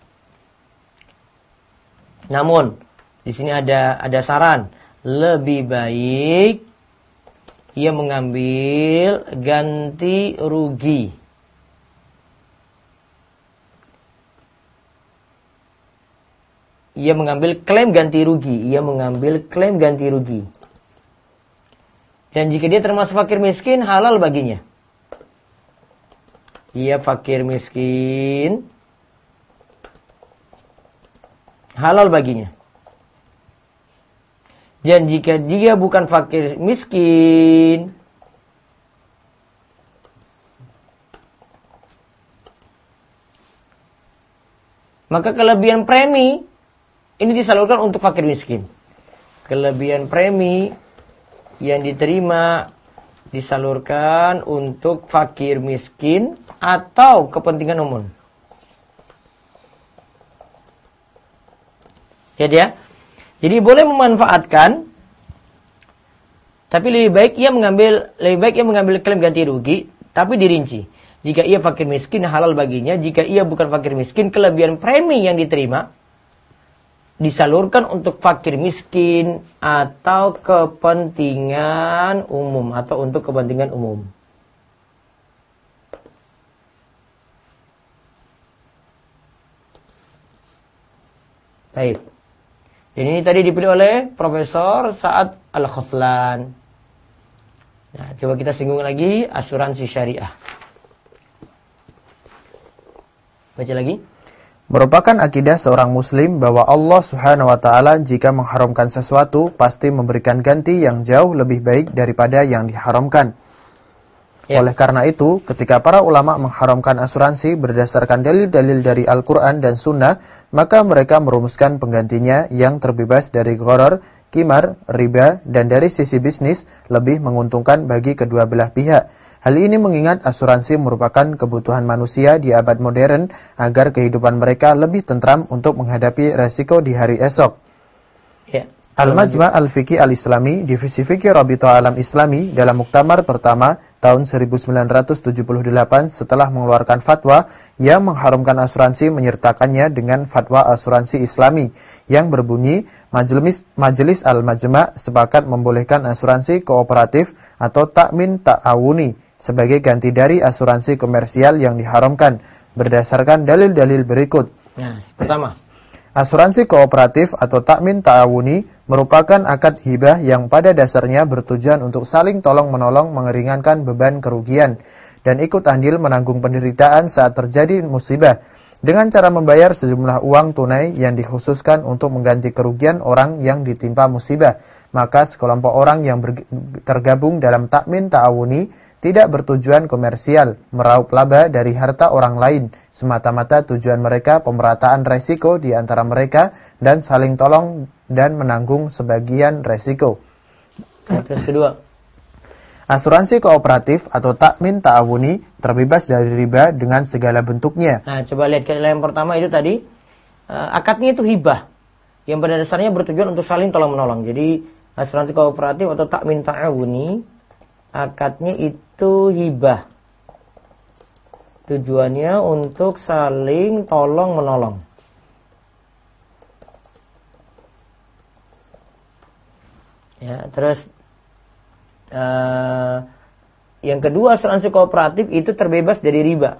Namun, di sini ada saran. Lebih baik ia mengambil ganti rugi. Ia mengambil klaim ganti rugi. Ia mengambil klaim ganti rugi. Dan jika dia termasuk fakir miskin, halal baginya. Ia fakir miskin, halal baginya. Dan jika dia bukan fakir miskin, maka kelebihan premi ini disalurkan untuk fakir miskin. Kelebihan premi yang diterima disalurkan untuk fakir miskin atau kepentingan umum. Jadi boleh memanfaatkan, tapi lebih baik ia mengambil klaim ganti rugi, tapi dirinci. Jika ia fakir miskin halal baginya, jika ia bukan fakir miskin, kelebihan premi yang diterima disalurkan untuk fakir miskin atau kepentingan umum atau untuk kepentingan umum. Baik. Dan ini tadi dipilih oleh Profesor Sa'ad Al-Khaflan. Nah, coba kita singgung lagi asuransi syariah. Baca lagi.
Merupakan akidah seorang muslim bahwa Allah Subhanahu wa taala jika mengharamkan sesuatu pasti memberikan ganti yang jauh lebih baik daripada yang diharamkan. Oleh karena itu, ketika para ulama mengharamkan asuransi berdasarkan dalil-dalil dari Al-Quran dan Sunnah, maka mereka merumuskan penggantinya yang terbebas dari gharar, qimar, riba, dan dari sisi bisnis lebih menguntungkan bagi kedua belah pihak. Hal ini mengingat asuransi merupakan kebutuhan manusia di abad modern agar kehidupan mereka lebih tentram untuk menghadapi resiko di hari esok.
Ya.
Al-Majma' Al-Fiqih Al-Islami, Divisi Fikih Rabithah Alam Islami dalam Muktamar pertama tahun 1978 setelah mengeluarkan fatwa yang mengharamkan asuransi menyertakannya dengan fatwa asuransi Islami yang berbunyi Majelis Al-Majma' sepakat membolehkan asuransi kooperatif atau takmin ta'awuni sebagai ganti dari asuransi komersial yang diharamkan berdasarkan dalil-dalil berikut.
Nah, pertama,
asuransi kooperatif atau takmin ta'awuni merupakan akad hibah yang pada dasarnya bertujuan untuk saling tolong-menolong mengeringankan beban kerugian dan ikut andil menanggung penderitaan saat terjadi musibah dengan cara membayar sejumlah uang tunai yang dikhususkan untuk mengganti kerugian orang yang ditimpa musibah. Maka sekelompok orang yang tergabung dalam takmin ta'awuni tidak bertujuan komersial, meraup laba dari harta orang lain. Semata-mata tujuan mereka pemerataan resiko di antara mereka dan saling tolong dan menanggung sebagian resiko.
Terus kedua,
asuransi kooperatif atau takmin ta'awuni terbebas dari riba dengan segala bentuknya.
Nah, coba lihat yang pertama itu tadi, akadnya itu hibah, yang pada dasarnya bertujuan untuk saling tolong-menolong. Jadi, asuransi kooperatif atau takmin ta'awuni, akadnya itu hibah. Tujuannya untuk saling tolong-menolong. Ya, terus yang kedua, asuransi kooperatif itu terbebas dari riba.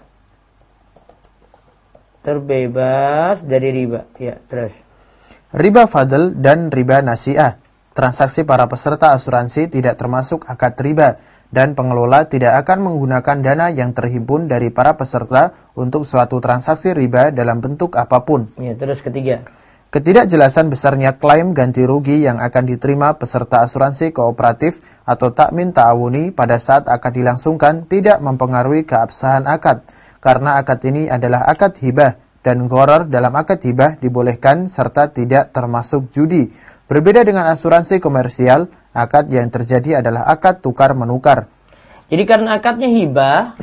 Terbebas dari riba. Ya, terus.
Riba fadl dan riba nasi'ah. Transaksi para peserta asuransi tidak termasuk akad riba dan pengelola tidak akan menggunakan dana yang terhimpun dari para peserta untuk suatu transaksi riba dalam bentuk apapun.
Ya, terus ketiga.
Ketidakjelasan besarnya klaim ganti rugi yang akan diterima peserta asuransi kooperatif atau takmin ta'awuni pada saat akad dilangsungkan tidak mempengaruhi keabsahan akad, karena akad ini adalah akad hibah dan gharar dalam akad hibah dibolehkan serta tidak termasuk judi. Berbeda dengan asuransi komersial, akad yang terjadi adalah akad tukar-menukar.
Jadi karena akadnya hibah,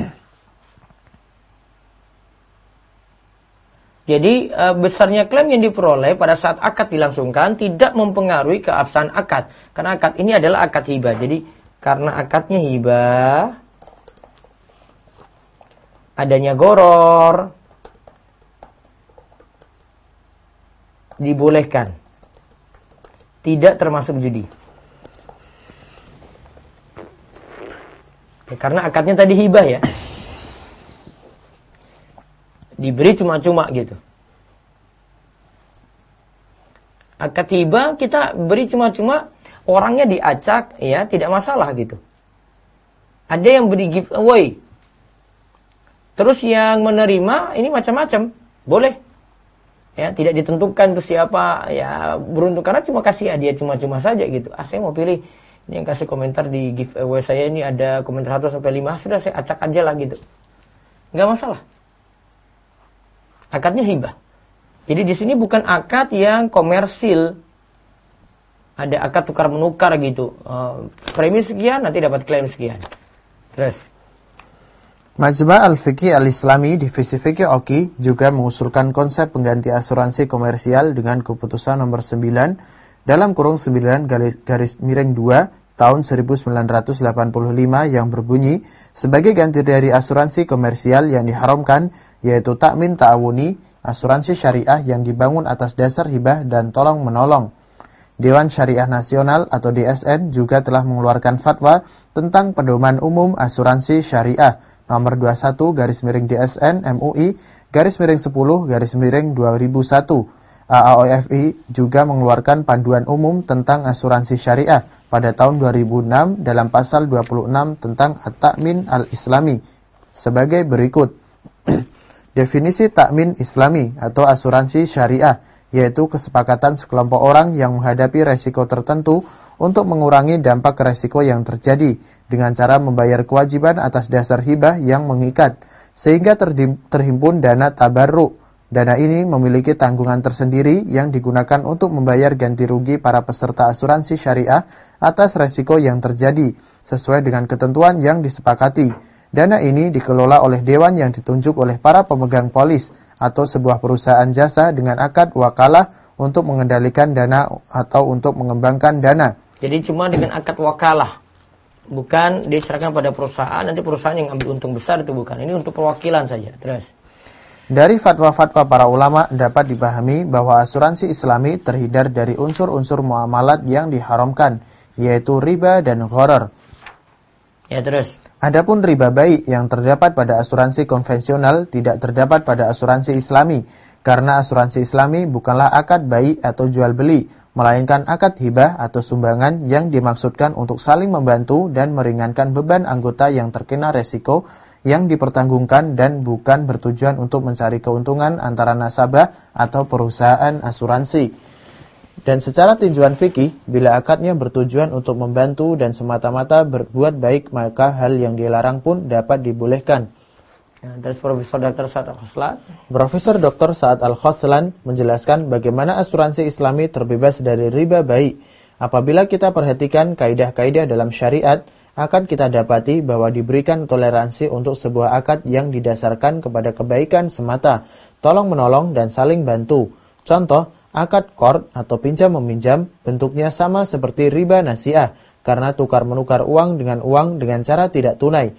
jadi besarnya klaim yang diperoleh pada saat akad dilangsungkan tidak mempengaruhi keabsahan akad. Karena akad ini adalah akad hibah. Jadi karena akadnya hibah, adanya gharar, dibolehkan. Tidak termasuk judi. Ya, karena akadnya tadi hibah ya. Diberi cuma-cuma gitu. Akad hibah kita beri cuma-cuma, orangnya diacak ya, tidak masalah gitu. Ada yang beri giveaway. Terus yang menerima ini macam-macam, boleh. Ya, tidak ditentukan itu siapa, ya beruntung karena cuma kasih hadiah cuma-cuma saja gitu. Saya mau pilih ini yang kasih komentar di giveaway saya ini ada komentar 1 sampai 5, sudah saya acak aja lah gitu. Enggak masalah. Akadnya hibah. Jadi di sini bukan akad yang komersil. Ada akad tukar menukar gitu. Premi sekian nanti dapat klaim sekian. Terus
Majma' Al-Fiqih Al-Islami Divisi Fikih Oki juga mengusulkan konsep pengganti asuransi komersial dengan keputusan nomor 9 dalam kurung 9 garis miring 2 tahun 1985 yang berbunyi sebagai ganti dari asuransi komersial yang diharamkan yaitu takmin ta'awuni, asuransi syariah yang dibangun atas dasar hibah dan tolong menolong. Dewan Syariah Nasional atau DSN juga telah mengeluarkan fatwa tentang pedoman umum asuransi syariah nomor 21 garis miring DSN MUI garis miring 10 garis miring 2001. AAOFI juga mengeluarkan panduan umum tentang asuransi syariah pada tahun 2006 dalam pasal 26 tentang At-Ta'min Al-Islami sebagai berikut. Definisi takmin Islami atau asuransi syariah, yaitu kesepakatan sekelompok orang yang menghadapi resiko tertentu untuk mengurangi dampak resiko yang terjadi dengan cara membayar kewajiban atas dasar hibah yang mengikat, sehingga terhimpun dana tabarruk. Dana ini memiliki tanggungan tersendiri yang digunakan untuk membayar ganti rugi para peserta asuransi syariah atas resiko yang terjadi, sesuai dengan ketentuan yang disepakati. Dana ini dikelola oleh dewan yang ditunjuk oleh para pemegang polis atau sebuah perusahaan jasa dengan akad wakalah untuk mengendalikan dana atau untuk mengembangkan dana.
Jadi cuma dengan akad wakalah, bukan diserahkan pada perusahaan, nanti perusahaan yang ambil untung besar, itu bukan. Ini untuk perwakilan saja. Terus.
Dari fatwa-fatwa para ulama dapat dipahami bahwa asuransi Islami terhindar dari unsur-unsur muamalat yang diharamkan, yaitu riba dan gharar.
Ya, terus.
Adapun riba baik yang terdapat pada asuransi konvensional tidak terdapat pada asuransi Islami, karena asuransi Islami bukanlah akad baik atau jual beli, melainkan akad hibah atau sumbangan yang dimaksudkan untuk saling membantu dan meringankan beban anggota yang terkena resiko yang dipertanggungkan dan bukan bertujuan untuk mencari keuntungan antara nasabah atau perusahaan asuransi. Dan secara tinjauan fikih, bila akadnya bertujuan untuk membantu dan semata-mata berbuat baik, maka hal yang dilarang pun dapat dibolehkan.
Terus Profesor Dr. Sa'ad Al-Khoslan.
Profesor Dr. Sa'ad Al-Khoslan menjelaskan bagaimana asuransi Islami terbebas dari riba baik. Apabila kita perhatikan kaidah-kaidah dalam syariat, akan kita dapati bahwa diberikan toleransi untuk sebuah akad yang didasarkan kepada kebaikan semata, tolong-menolong dan saling bantu. Contoh, akad qard atau pinjam-meminjam bentuknya sama seperti riba nasiah, karena tukar-menukar uang dengan cara tidak tunai.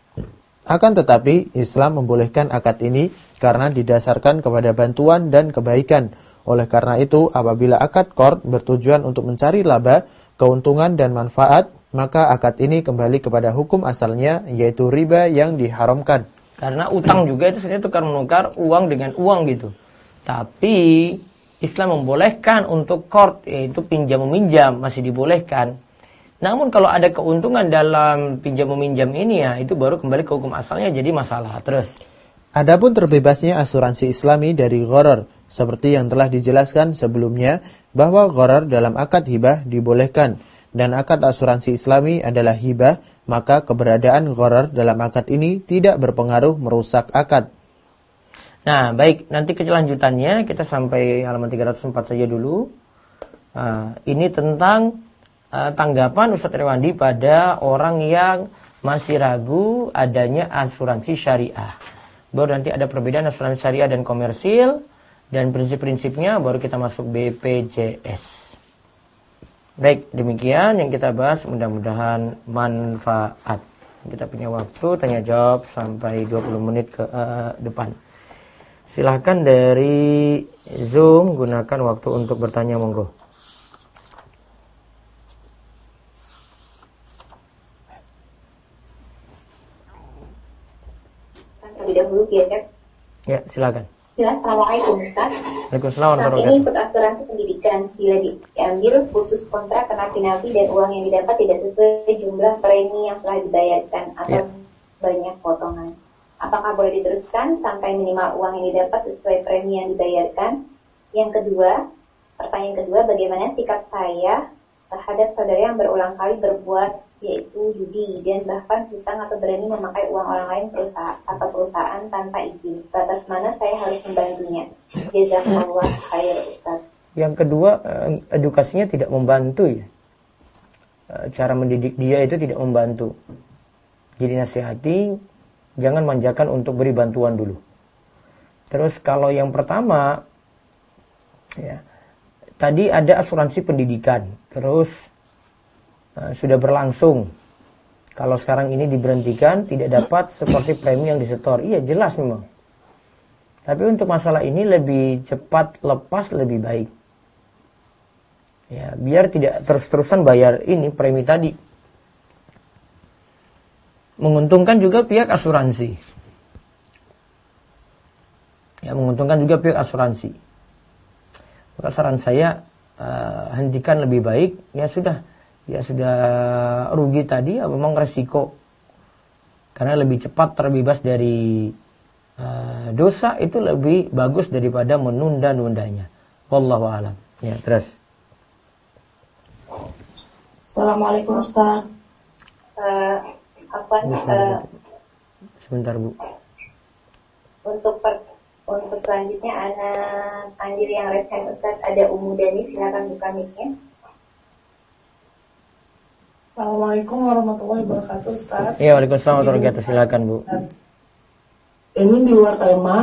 Akan tetapi, Islam membolehkan akad ini karena didasarkan kepada bantuan dan kebaikan. Oleh karena itu, apabila akad qard bertujuan untuk mencari laba, keuntungan dan manfaat, maka akad ini kembali kepada hukum asalnya, yaitu riba yang diharamkan.
Karena utang juga itu sebenarnya tukar-menukar uang dengan uang gitu. Tapi Islam membolehkan untuk qard, yaitu pinjam-meminjam, masih dibolehkan. Namun kalau ada keuntungan dalam pinjam-meminjam ini, ya itu baru kembali ke hukum asalnya, jadi masalah. Terus.
Adapun terbebasnya asuransi Islami dari gharar, seperti yang telah dijelaskan sebelumnya, bahwa gharar dalam akad hibah dibolehkan, dan akad asuransi Islami adalah hibah, maka keberadaan gharar dalam akad ini tidak berpengaruh merusak akad.
Nah, baik, nanti kelanjutannya kita sampai halaman 304 saja dulu. Ini tentang tanggapan Ustaz Irwandi pada orang yang masih ragu adanya asuransi syariah. Baru nanti ada perbedaan asuransi syariah dan komersil, dan prinsip-prinsipnya baru kita masuk BPJS. Baik, demikian yang kita bahas, mudah-mudahan manfaat. Kita punya waktu tanya jawab sampai 20 menit ke depan. Silahkan dari Zoom gunakan waktu untuk bertanya, monggo.
Terlebih dahulu
ya, silakan.
Assalamualaikum Ustaz.
Waalaikumsalam.
Saat ini ikut asuransi pendidikan, bila diambil putus kontrak kena penalti dan uang yang didapat tidak sesuai jumlah premi yang telah dibayarkan atau banyak potongan. Apakah boleh diteruskan sampai minimal uang yang didapat sesuai premi yang dibayarkan? Yang kedua, pertanyaan kedua, bagaimana sikap saya terhadap saudara yang berulang kali berbuat yaitu judi dan bahkan hutang atau berani memakai uang orang lain perusahaan tanpa izin. Batas mana saya harus membantunya? Jazakallah khair Ustaz.
Yang kedua, edukasinya tidak membantu ya. Cara mendidik dia itu tidak membantu. Jadi nasihati, jangan manjakan untuk beri bantuan dulu. Terus kalau yang pertama, ya, tadi ada asuransi pendidikan, terus sudah berlangsung. Kalau sekarang ini diberhentikan, tidak dapat seperti premi yang disetor. Iya, jelas memang. Tapi untuk masalah ini lebih cepat lepas lebih baik. Ya, biar tidak terus-terusan bayar ini premi tadi. Menguntungkan juga pihak asuransi. Ya, menguntungkan juga pihak asuransi. Maka saran saya hentikan lebih baik. Ya sudah rugi tadi, ya memang resiko. Karena lebih cepat terbebas dari dosa itu lebih bagus daripada menunda-nundanya. Wallahu a'lam. Ya, terus.
Assalamualaikum Ustaz.
Sebentar Bu.
Untuk selanjutnya anak anjir yang resen Ustaz, ada Umu Dani, silakan buka mic-nya.
Assalamualaikum warahmatullahi wabarakatuh Ustaz.
Ya, waalaikumsalam warahmatullahi wabarakatuh. Silakan Bu.
Ini di luar tema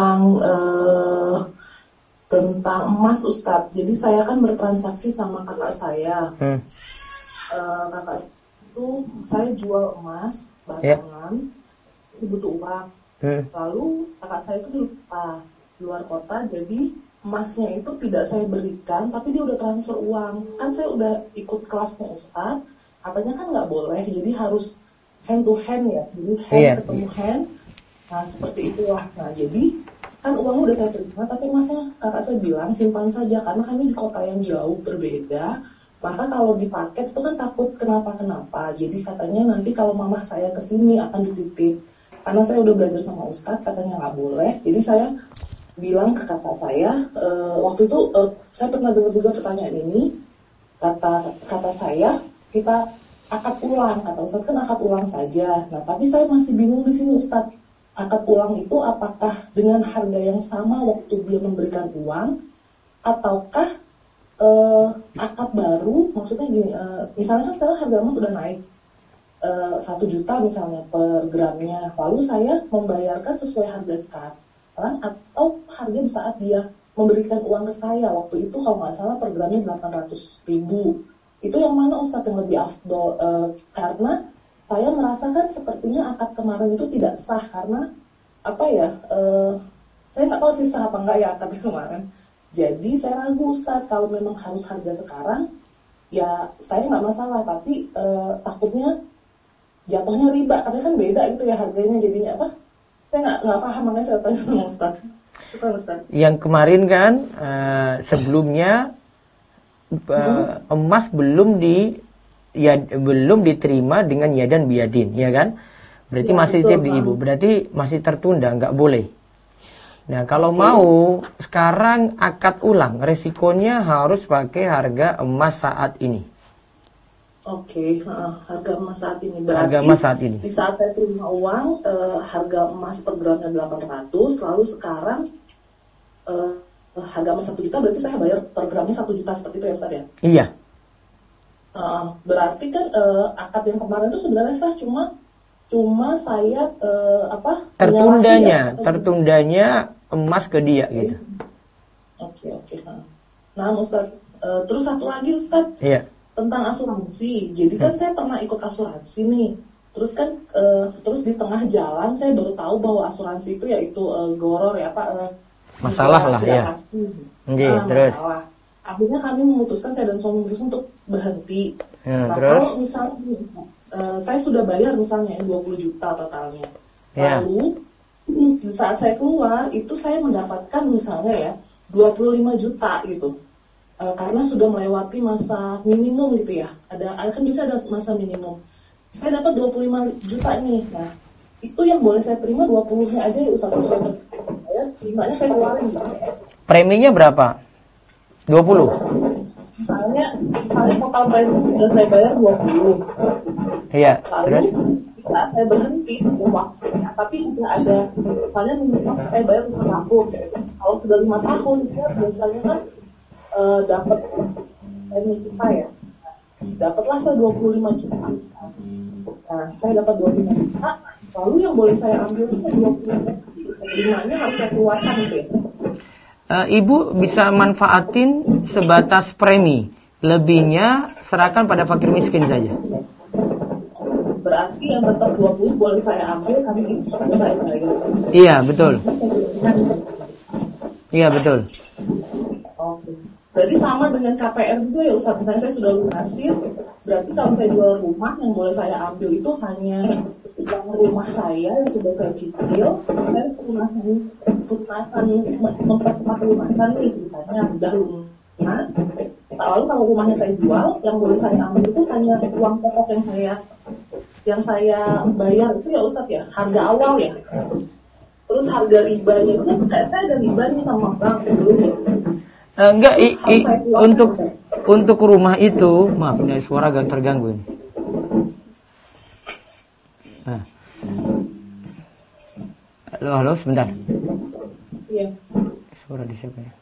tentang emas Ustaz. Jadi saya kan bertransaksi sama kakak saya. Kakak itu saya jual emas batangan, itu butuh uang. Lalu kakak saya itu di luar kota, jadi emasnya itu tidak saya berikan, tapi dia udah transfer uang. Kan saya udah ikut kelasnya Ustaz, katanya kan nggak boleh, jadi harus hand to hand ya, jadi hand ketemu hand. Nah seperti itulah. Nah jadi kan uangnya udah saya terima, tapi emasnya kakak saya bilang simpan saja karena kami di kota yang jauh berbeda. Maka kalau dipaket itu kan takut kenapa-kenapa. Jadi katanya nanti kalau mama saya kesini akan dititip. Karena saya udah belajar sama Ustadz, katanya nggak boleh. Jadi saya bilang ke kakak saya, waktu itu saya pernah dengar juga pertanyaan ini. Kata saya, kita akad ulang. Kata Ustadz kan akad ulang saja. Nah tapi saya masih bingung di sini Ustadz. Akad ulang itu apakah dengan harga yang sama waktu dia memberikan uang, ataukah akad baru, maksudnya gini, misalnya kan sekarang harga emas sudah naik 1 juta misalnya per gramnya, lalu saya membayarkan sesuai harga sekarang atau harga di saat dia memberikan uang ke saya, waktu itu kalau nggak salah per gramnya 800.000, itu yang mana Ustadz yang lebih afdol? Karena saya merasakan sepertinya akad kemarin itu tidak sah, karena apa ya, saya nggak tahu sih sah apa enggak ya akad kemarin. Jadi saya ragu Ustadz, kalau memang harus harga sekarang, ya saya nggak masalah, tapi takutnya jatuhnya riba, karena kan beda gitu ya harganya jadinya apa? Saya nggak paham, makanya saya tanya sama Ustadz. Ustadz.
Yang kemarin kan sebelumnya emas belum diterima dengan yadan biyadin, ya kan? Berarti ya, masih titip di ibu, berarti masih tertunda, nggak boleh. Nah kalau mau sekarang akad ulang, resikonya harus pakai harga emas saat ini.
Oke, harga emas saat ini. Berarti
harga emas saat ini.
Di saat saya terima uang, harga emas per gramnya 800, lalu sekarang harga emas 1 juta, berarti saya bayar per gramnya 1 juta seperti itu ya Ustaz ya?
Iya.
Berarti kan akad yang kemarin itu sebenarnya sah, cuma saya
tertundanya emas ke dia gitu.
Oke. Nah Ustaz, terus satu lagi Ustaz, tentang asuransi. Jadi kan saya pernah ikut asuransi nih. Terus kan terus di tengah jalan saya baru tahu bahwa asuransi itu yaitu goror ya Pak,
masalah lah ya. Terus
masalah. Akhirnya kami memutuskan, saya dan suami memutuskan untuk berhenti. Nah
terus?
Kalau misalnya saya sudah bayar misalnya 20 juta totalnya. Lalu saat saya keluar itu saya mendapatkan misalnya ya 25 juta gitu. Karena sudah melewati masa minimum gitu ya. Kan bisa ada masa minimum. Saya dapat 25 juta nih. Nah, itu yang boleh saya terima 20-nya aja ya Ustaz, sesuai saya, 5-nya saya keluarin gitu.
Preminya berapa? 20.
Misalnya total premi sudah saya bayar 20.
Iya,
lalu,
terus
saat saya berhenti waktunya, tapi sudah ada misalnya minimal saya bayar 5 tahun. Kalau sudah 5 tahun, ya biasanya kan dapat premi saya. Dapatlah saya 25 juta. Nah, saya dapat 25 juta. Lalu yang boleh saya ambil itu 25 juta. 5-nya harus saya keluarkan gitu ya.
Ibu bisa manfaatin sebatas premi. Lebihnya serahkan pada fakir miskin saja.
Berarti yang tetap 20 boleh saya ambil, kami itu saya bayar.
Iya, betul. Iya, betul.
Oke. Berarti sama dengan KPR juga ya Ustaz. Misalnya saya sudah lunasin, berarti kalau saya jual rumah yang boleh saya ambil itu hanya yang rumah saya yang sudah saya cicil. Saya lunasan mempercepat lunasan nih, misalnya sudah lunas. Lalu kalau rumahnya saya jual, yang boleh saya ambil itu hanya uang pokok yang saya bayar itu ya Ustaz ya, harga awal ya. Terus harga ribanya itu kan saya ada ribanya sama bank sebelumnya.
Enggak, untuk rumah itu, maaf ini suara agak terganggu ini. Nah. Halo, sebentar.
Iya.
Suara di siapa ya?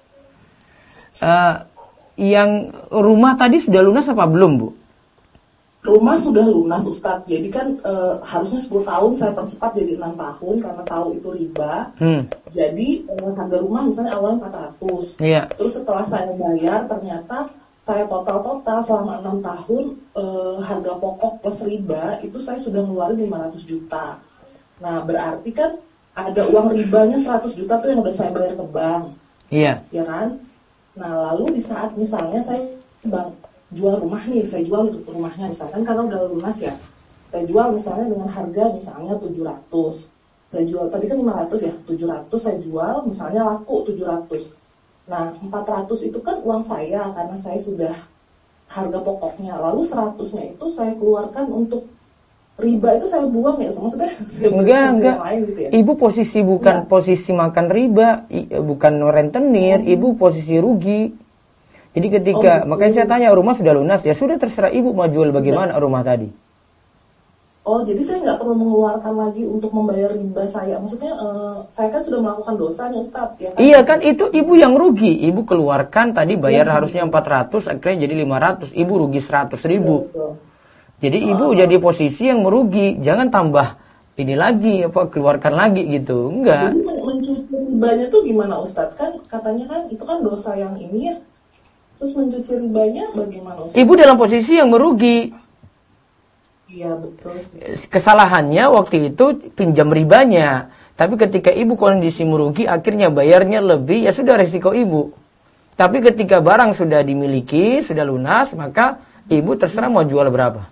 Yang rumah tadi sudah lunas apa belum, Bu?
Rumah sudah lunas, Ustadz. Jadi kan harusnya 10 tahun, saya percepat jadi 6 tahun karena tahu itu riba. Jadi harga rumah misalnya awalnya 400.
Iya.
Terus setelah saya bayar, ternyata saya total selama 6 tahun harga pokok plus riba itu saya sudah ngeluarin 500 juta. Nah, berarti kan ada uang ribanya 100 juta tuh yang udah saya bayar ke bank.
Iya.
Ya kan? Nah, lalu di saat misalnya saya jual rumah nih, saya jual itu rumahnya misalkan karena udah lunas ya. Saya jual misalnya dengan harga misalnya 700. Saya jual tadi kan 500 ya, 700 saya jual misalnya laku 700. Nah, 400 itu kan uang saya karena saya sudah harga pokoknya. Lalu 100-nya itu saya keluarkan untuk riba, itu saya buang ya, maksudnya
enggak.
Lain gitu ya?
Ibu posisi bukan posisi makan riba, bukan rentenir, ibu posisi rugi. Jadi ketika, makanya saya tanya rumah sudah lunas, ya sudah terserah ibu mau jual bagaimana rumah tadi.
Oh, jadi saya nggak perlu mengeluarkan lagi untuk membayar riba saya. Maksudnya saya kan sudah melakukan dosa nih Ustadz. Ya kan?
Iya kan, itu ibu yang rugi. Ibu keluarkan tadi bayar harusnya 400, akhirnya jadi 500. Ibu rugi 100 ribu. Betul. Jadi ibu jadi posisi yang merugi. Jangan tambah ini lagi, keluarkan lagi gitu. Enggak.
Jadi mencuci ribanya tuh gimana Ustadz? Kan katanya kan itu kan dosa yang ini ya. Terus mencuci ribanya bagaimana Ustadz?
Ibu dalam posisi yang merugi.
Iya betul.
Kesalahannya waktu itu pinjam ribanya. Tapi ketika ibu kondisi merugi, akhirnya bayarnya lebih, ya sudah resiko ibu. Tapi ketika barang sudah dimiliki, sudah lunas, maka ibu terserah mau jual berapa.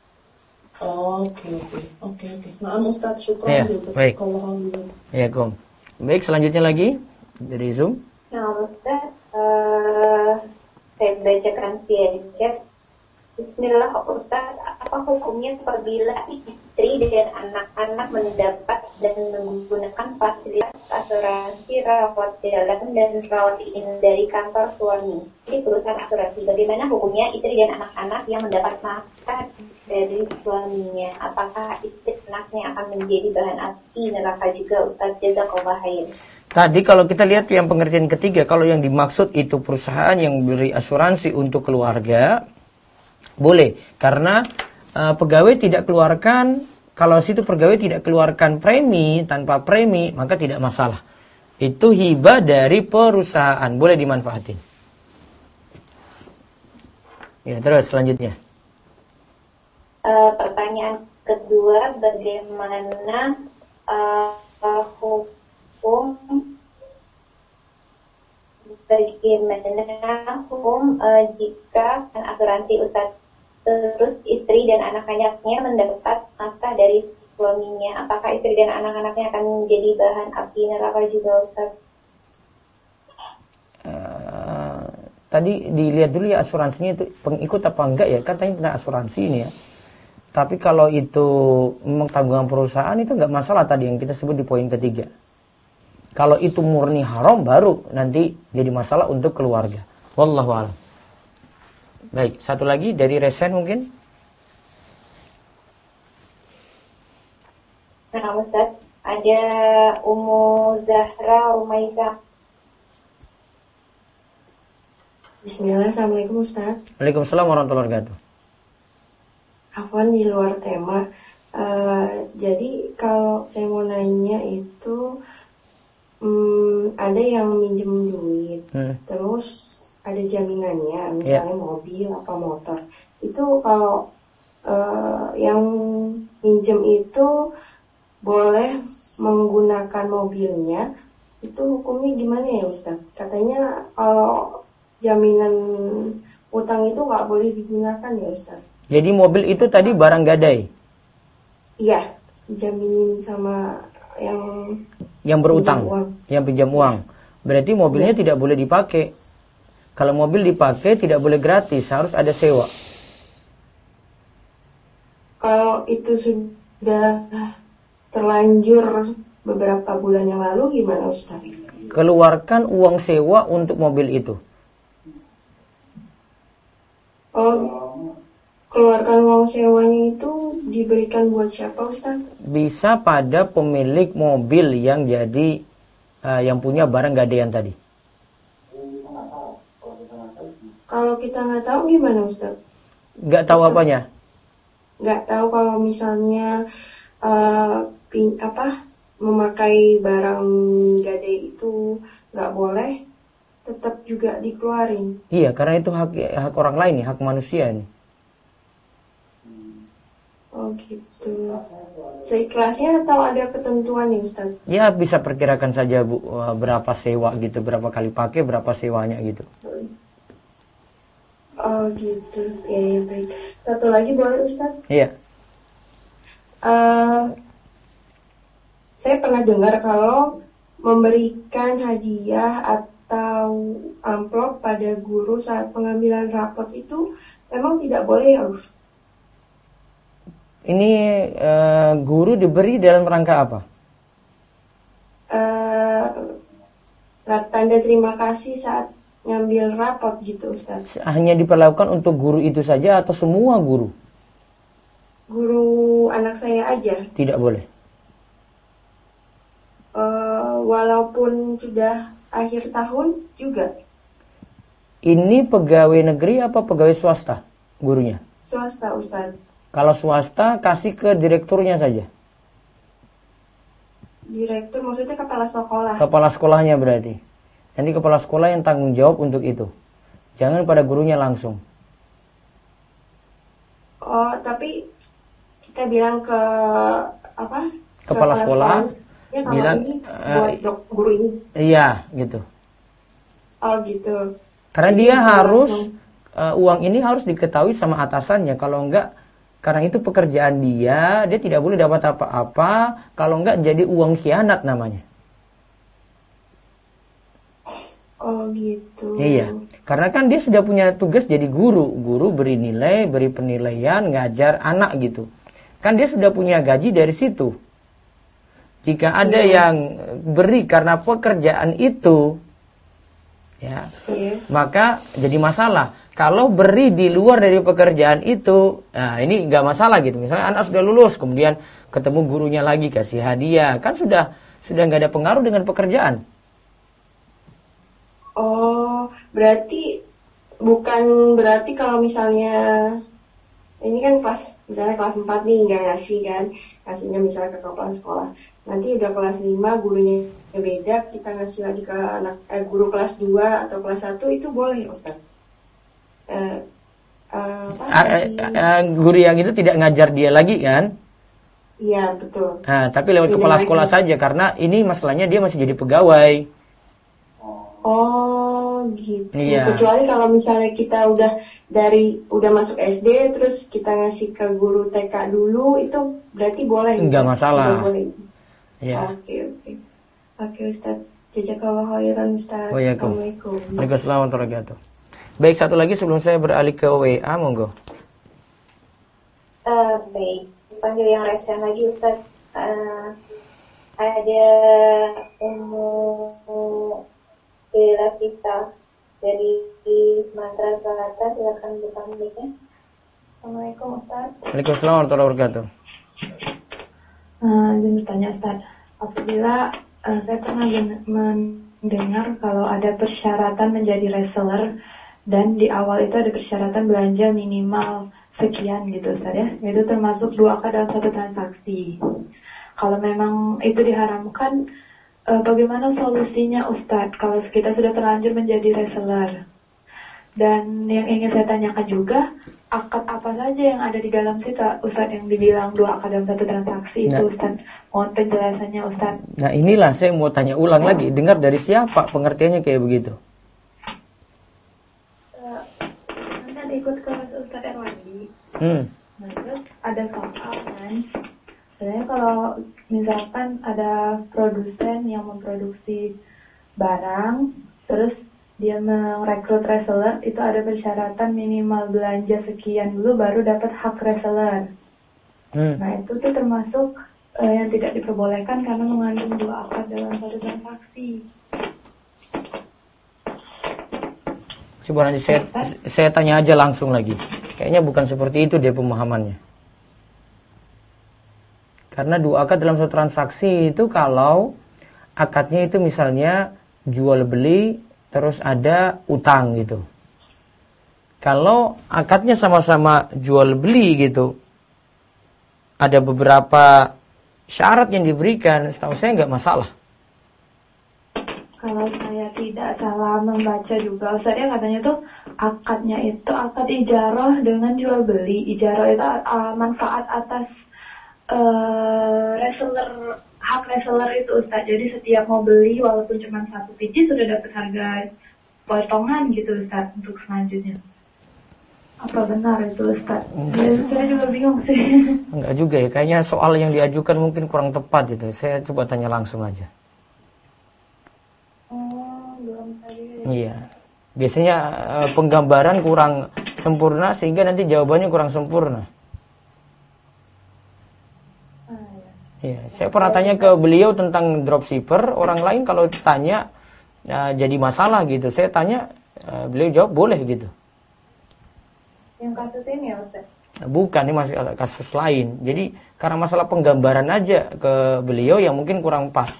Oke. Nah, Ustadz, syukur.
Ya, baik. Ya, Kom. Baik, selanjutnya lagi dari Zoom.
Nah, Ustadz, saya bacakan via chat. Bismillah, Ustaz, apa hukumnya apabila istri dan anak-anak mendapat dan menggunakan fasilitas asuransi rawat jalan dan rawat inap dari kantor suami di perusahaan asuransi? Bagaimana hukumnya istri dan anak-anak yang mendapat nafkah dari suaminya? Apakah istri anaknya akan menjadi bahan api neraka juga, Ustaz? Jazakallah khair.
Tadi kalau kita lihat yang pengertian ketiga, kalau yang dimaksud itu perusahaan yang beri asuransi untuk keluarga, boleh, karena pegawai tidak keluarkan, kalau situ pegawai tidak keluarkan premi, tanpa premi, maka tidak masalah. Itu hibah dari perusahaan, boleh dimanfaatin. Ya, terus selanjutnya.
Pertanyaan kedua, bagaimana hukum jika asuransi Ustaz terus istri dan anak-anaknya mendapat nafkah dari suaminya, apakah istri dan anak-anaknya akan menjadi bahan api neraka juga, Ustaz?
Tadi dilihat dulu ya asuransinya itu pengikut apa enggak ya, katanya tentang asuransi ini ya. Tapi kalau itu memang tanggungan perusahaan itu enggak masalah tadi yang kita sebut di poin ketiga. Kalau itu murni haram baru nanti jadi masalah untuk keluarga. Wallahu a'lam. Baik, satu lagi dari Resen mungkin.
Nah, Ustaz, ada Ummu Zahra Rumaisa.
Bismillah, Assalamualaikum Ustaz.
Waalaikumsalam warahmatullahi wabarakatuh.
Afwan di luar tema. Jadi kalau saya mau nanya itu ada yang minjem duit, terus ada jaminannya, misalnya mobil apa motor. Itu kalau yang minjem itu boleh menggunakan mobilnya, itu hukumnya gimana ya Ustaz? Katanya kalau jaminan utang itu nggak boleh digunakan ya Ustaz.
Jadi mobil itu tadi barang gadai?
Iya, dijaminin sama yang
berutang, yang pinjam uang. Berarti mobilnya tidak boleh dipakai. Kalau mobil dipakai tidak boleh gratis, harus ada sewa.
Kalau itu sudah terlanjur beberapa bulan yang lalu, gimana Ustaz?
Keluarkan uang sewa untuk mobil itu.
Oh, keluarkan uang sewanya itu diberikan buat siapa Ustaz?
Bisa pada pemilik mobil yang jadi yang punya barang gadean tadi.
Kalau kita nggak tahu gimana Ustaz?
Nggak tahu apanya?
Nggak tahu kalau misalnya memakai barang gade itu nggak boleh, tetap juga dikeluarin.
Iya, karena itu hak orang lain nih, hak manusia nih.
Oh gitu. Seikhlasnya atau ada ketentuan nih Ustaz?
Ya bisa perkirakan saja Bu, berapa sewa gitu, berapa kali pakai, berapa sewanya gitu.
Oh gitu, ya baik. Satu lagi boleh Ustaz?
Iya.
Saya pernah dengar kalau memberikan hadiah atau amplop pada guru saat pengambilan rapot itu memang tidak boleh ya Ustaz?
Ini guru diberi dalam rangka apa?
Tanda terima kasih saat ngambil rapot gitu Ustaz.
Hanya diperlakukan untuk guru itu saja atau semua guru?
Guru anak saya aja.
Tidak boleh.
Walaupun sudah akhir tahun juga.
Ini pegawai negeri apa pegawai swasta gurunya?
Swasta Ustaz.
Kalau swasta kasih ke direkturnya saja.
Direktur maksudnya kepala sekolah.
Kepala sekolahnya berarti. Nanti kepala sekolah yang tanggung jawab untuk itu. Jangan pada gurunya langsung.
Oh, tapi kita bilang ke apa?
Kepala sekolah
ya,
bilang
ini buat guru ini.
Iya, gitu.
Oh, gitu.
Karena dia harus uang ini harus diketahui sama atasannya. Kalau enggak, karena itu pekerjaan dia tidak boleh dapat apa-apa. Kalau enggak jadi uang khianat namanya.
Oh gitu.
Iya, karena kan dia sudah punya tugas jadi guru. Guru beri nilai, beri penilaian, ngajar anak gitu. Kan dia sudah punya gaji dari situ. Jika ada yang beri karena pekerjaan itu, ya, maka jadi masalah. Kalau beri di luar dari pekerjaan itu, nah ini nggak masalah gitu. Misalnya anak sudah lulus, kemudian ketemu gurunya lagi kasih hadiah, kan sudah nggak ada pengaruh dengan pekerjaan.
Oh, berarti bukan berarti kalau misalnya ini kan misalnya kelas 4 nih nggak ngasih kan, ngasihnya misalnya ke kepala sekolah. Nanti udah kelas 5 gurunya beda, kita ngasih lagi ke guru kelas 2 atau kelas 1 itu boleh Ustaz?
Guru yang itu tidak ngajar dia lagi kan?
Iya betul.
Nah, tapi lewat kepala sekolah saja karena ini masalahnya dia masih jadi pegawai.
Oh gitu.
Iya.
Kecuali kalau misalnya kita udah masuk SD terus kita ngasih ke guru TK dulu itu berarti boleh.
Enggak masalah.
Boleh.
Iya.
Oke Ustaz. Jazakallahu khairan Ustaz.
Assalamualaikum. Waalaikumsalam warahmatullahi wabarakatuh. Baik, satu lagi sebelum saya beralih ke WA, monggo.
Baik, panggil yang resen lagi Ustaz. Ada Bella kita dari Sumatera Selatan, silakan buka mic-nya. Assalamualaikum Ustaz.
Waalaikumsalam warahmatullahi wabarakatuh.
Izin bertanya Ustaz, apabila saya pernah mendengar kalau ada persyaratan menjadi reseller dan di awal itu ada persyaratan belanja minimal sekian gitu Ustaz ya, itu termasuk 2 akad dalam satu transaksi. Kalau memang itu diharamkan, bagaimana solusinya Ustaz kalau kita sudah terlanjur menjadi reseller? Dan yang ingin saya tanyakan juga, akad apa saja yang ada di dalam situ Ustaz yang dibilang 2 akad dalam satu transaksi itu Ustaz? Mohon penjelasannya Ustaz.
Nah inilah saya mau tanya ulang lagi, dengar dari siapa pengertiannya kayak begitu?
Nanti ikut kelas Ustaz Erwandi. Nah terus ada soal kan, sebenarnya kalau misalkan ada produsen yang memproduksi barang, terus dia merekrut reseller, itu ada persyaratan minimal belanja sekian dulu baru dapat hak reseller. Nah itu tuh termasuk yang tidak diperbolehkan karena mengandung 2 akad dalam satu transaksi.
Coba nanti saya tanya aja langsung lagi. Kayaknya bukan seperti itu dia pemahamannya. Karena 2 akad dalam satu transaksi itu kalau akadnya itu misalnya jual beli terus ada utang gitu. Kalau akadnya sama-sama jual beli gitu, ada beberapa syarat yang diberikan, setahu saya nggak masalah.
Kalau saya tidak salah membaca juga, Ustaz, katanya tuh akadnya itu akad ijarah dengan jual beli. Ijarah itu manfaat atas reseller, hak reseller itu, Ustaz. Jadi setiap mau beli walaupun cuma 1 biji sudah dapat harga potongan gitu, Ustaz, untuk selanjutnya. Apa benar itu, Ustaz? Ya, saya juga bingung sih.
Enggak juga ya, kayaknya soal yang diajukan mungkin kurang tepat gitu. Saya coba tanya langsung aja.
Belum tadi.
Iya. Biasanya penggambaran kurang sempurna sehingga nanti jawabannya kurang sempurna. Iya, saya pernah tanya ke beliau tentang dropshipper, orang lain kalau tanya jadi masalah gitu. Saya tanya, beliau jawab boleh gitu.
Yang kasus ini ya, Ustaz?
Bukan, ini masih kasus lain. Jadi karena masalah penggambaran aja ke beliau yang mungkin kurang pas.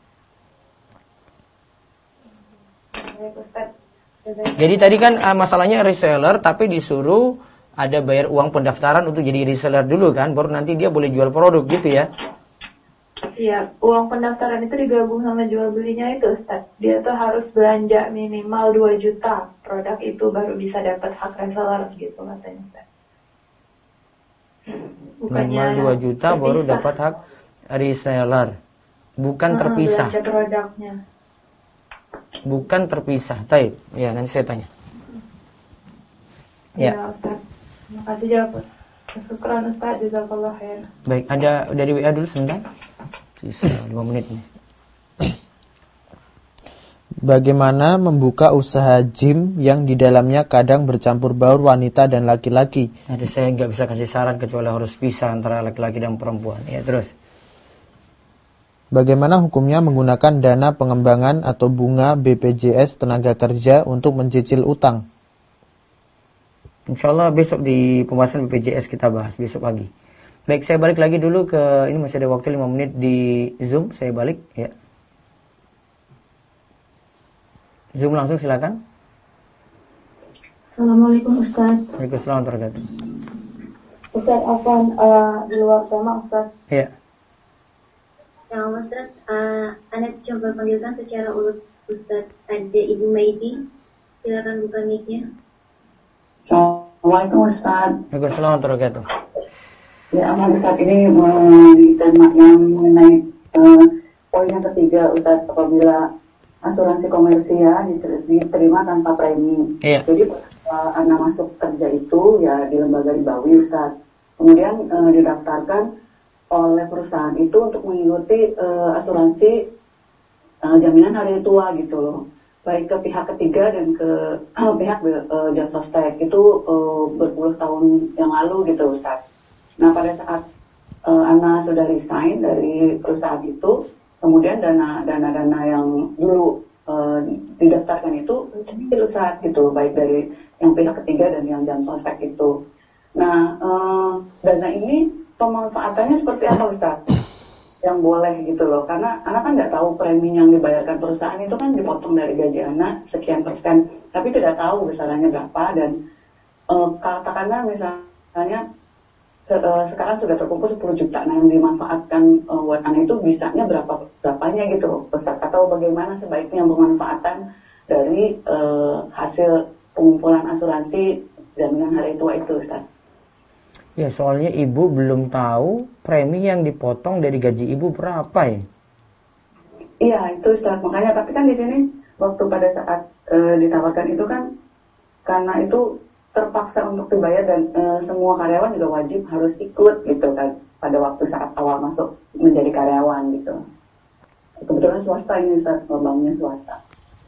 Jadi tadi kan masalahnya reseller tapi disuruh ada bayar uang pendaftaran untuk jadi reseller dulu kan, baru nanti dia boleh jual produk gitu ya.
Iya, uang pendaftaran itu digabung sama jual belinya itu, Ustaz. Dia tuh harus belanja minimal 2 juta produk itu baru bisa dapat hak reseller gitu katanya, Ustaz.
Minimal 2 juta terpisah. Baru dapat hak reseller. Bukan terpisah.
Belanja produknya.
Bukan terpisah. Taib. Ya, nanti saya tanya.
Ya, Ustaz. Terima kasih jawab. Syukran, Ustaz. Jazakallah khair.
Baik, ada dari WA dulu sebentar. Sisa 5 menit nih.
Bagaimana membuka usaha gym yang di dalamnya kadang bercampur baur wanita dan laki-laki?
Nanti saya nggak bisa kasih saran kecuali harus pisah antara laki-laki dan perempuan. Ya, terus.
Bagaimana hukumnya menggunakan dana pengembangan atau bunga BPJS tenaga kerja untuk mencicil utang?
Insyaallah besok di pembahasan BPJS kita bahas besok pagi. Baik, saya balik lagi dulu ke ini, masih ada waktu 5 menit di Zoom, saya balik ya. Zoom langsung silakan.
Assalamualaikum Ustaz.
Waalaikumsalam warahmatullahi wabarakatuh.
Ustaz, Afwan, di luar tema Ustaz.
Iya.
Ya Ustaz, Anda coba panggilkan secara urut Ustaz. Ada Ibu Maidi, silakan buka mic-nya.
Assalamualaikum Ustaz.
Waalaikumsalam warahmatullahi wabarakatuh.
Ya, Ahmad Ustaz, ini di tema yang mengenai poin yang ketiga Ustaz, apabila asuransi komersial diterima tanpa premi.
Iya.
Jadi anak masuk kerja itu ya di lembaga ribawi Ustaz. Kemudian didaftarkan oleh perusahaan itu untuk mengikuti asuransi jaminan hari tua gitu loh. Baik ke pihak ketiga dan ke pihak Jam Sostek itu berpuluh tahun yang lalu gitu Ustaz. Nah pada saat Ana sudah resign dari perusahaan itu, kemudian dana yang dulu didaftarkan itu sedikit Ustaz gitu, baik dari yang pihak ketiga dan yang Jam Sostek itu. Nah dana ini pemanfaatannya seperti apa Ustaz? Yang boleh gitu loh, karena anak kan nggak tahu premi yang dibayarkan perusahaan itu kan dipotong dari gaji anak sekian persen, tapi tidak tahu besarannya berapa dan katakanlah misalnya sekarang sudah terkumpul 10 juta, nah yang dimanfaatkan buat anak itu bisanya berapanya gitu Ustaz, atau bagaimana sebaiknya pemanfaatan dari hasil pengumpulan asuransi jaminan hari tua itu Ustaz?
Ya, soalnya ibu belum tahu premi yang dipotong dari gaji ibu berapa ya?
Iya, itu Ustaz. Makanya, tapi kan di sini waktu pada saat ditawarkan itu kan karena itu terpaksa untuk dibayar dan semua karyawan juga wajib harus ikut gitu kan pada waktu saat awal masuk menjadi karyawan gitu. Kebetulan swasta ini Ustaz, banknya swasta.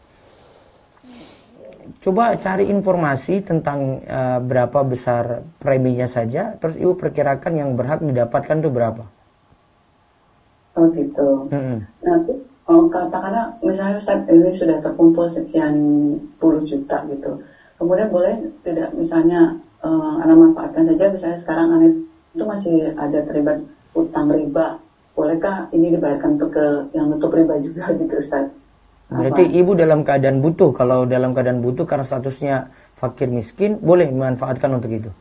Coba cari informasi tentang berapa besar preminya saja, terus ibu perkirakan yang berhak didapatkan itu berapa.
Oh gitu. Nah, katakanlah misalnya Ustaz ini sudah terkumpul sekian puluh juta gitu. Kemudian boleh tidak misalnya Ana manfaatkan saja misalnya sekarang Ana itu masih ada terlibat utang riba. Bolehkah ini dibayarkan untuk ke yang nutup riba juga gitu Ustaz?
Berarti ibu dalam keadaan butuh. Kalau dalam keadaan butuh karena statusnya fakir miskin, boleh memanfaatkan untuk itu.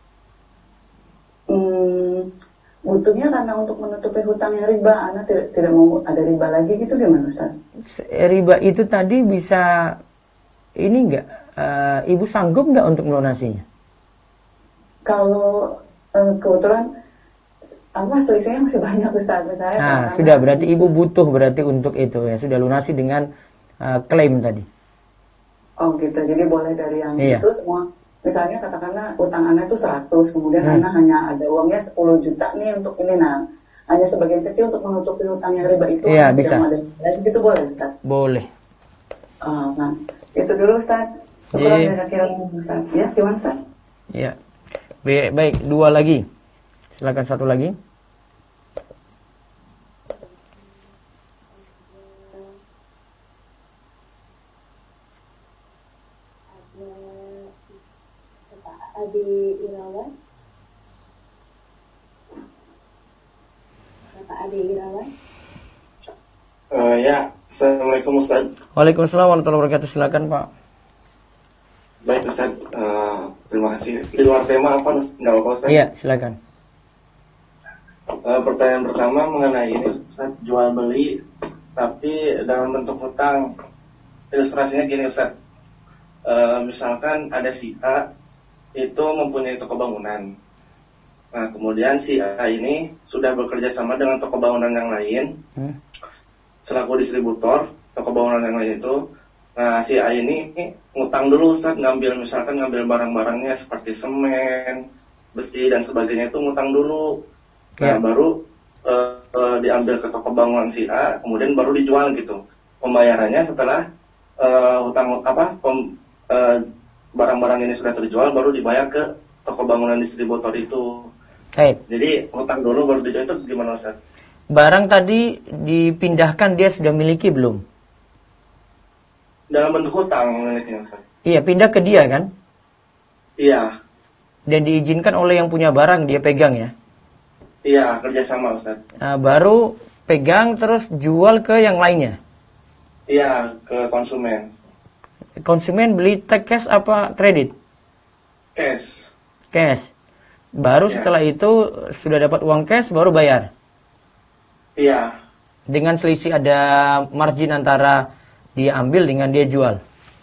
Butuhnya karena untuk menutupi hutangnya riba, Ana tidak mau ada riba lagi gitu gimana Ustaz?
Riba itu tadi bisa ini enggak, ibu sanggup enggak untuk melunasinya?
Kalau kebetulan selisihnya masih banyak Ustaz. Misalnya,
sudah berarti ibu butuh berarti untuk itu ya, sudah lunasi dengan klaim tadi.
Oh gitu, jadi boleh dari yang itu semua. Misalnya katakanlah utang Ana itu 100, kemudian Ana hanya ada uangnya 10 juta nih untuk ini, nah hanya sebagian kecil untuk menutupi utang yang riba itu.
Iya, bisa.
Itu boleh Ustaz?
Boleh.
Nah, itu dulu Ustaz. Syukur kira-kira Ustaz. Ya, gimana Ustaz?
Ya, baik, 2 lagi. Silakan 1 lagi.
Ade Irawan. Bapak Ade Irawan.
Ya, Assalamualaikum Ustaz.
Waalaikumsalam warahmatullahi wabarakatuh. Silakan Pak.
Baik Ustaz, terima kasih. Di luar tema apa? Nggak apa-apa Ustaz?
Iya, silakan.
Pertanyaan pertama mengenai ini Ustaz, jual beli tapi dalam bentuk hutang. Ilustrasinya gini Ustaz. Misalkan ada si A itu mempunyai toko bangunan. Nah, kemudian si A ini sudah bekerja sama dengan toko bangunan yang lain selaku distributor toko bangunan yang lain itu. Nah, si A ini ngutang dulu Ustaz, ngambil barang-barangnya seperti semen, besi dan sebagainya itu ngutang dulu. Nah, baru diambil ke toko bangunan si A, kemudian baru dijual gitu. Pembayarannya setelah barang-barang ini sudah terjual, baru dibayar ke toko bangunan distributor itu. Jadi hutang dulu baru dijual, itu gimana Ustaz?
Barang tadi dipindahkan dia sudah miliki belum?
Dalam bentuk hutang miliknya Ustaz.
Iya, pindah ke dia kan?
Iya.
Dan diizinkan oleh yang punya barang dia pegang ya?
Iya, kerjasama Ustaz.
Nah, baru pegang terus jual ke yang lainnya?
Iya, ke konsumen.
Konsumen beli cash apa kredit? Cash. Baru setelah itu sudah dapat uang cash baru bayar?
Iya.
Dengan selisih ada margin antara dia ambil dengan dia jual?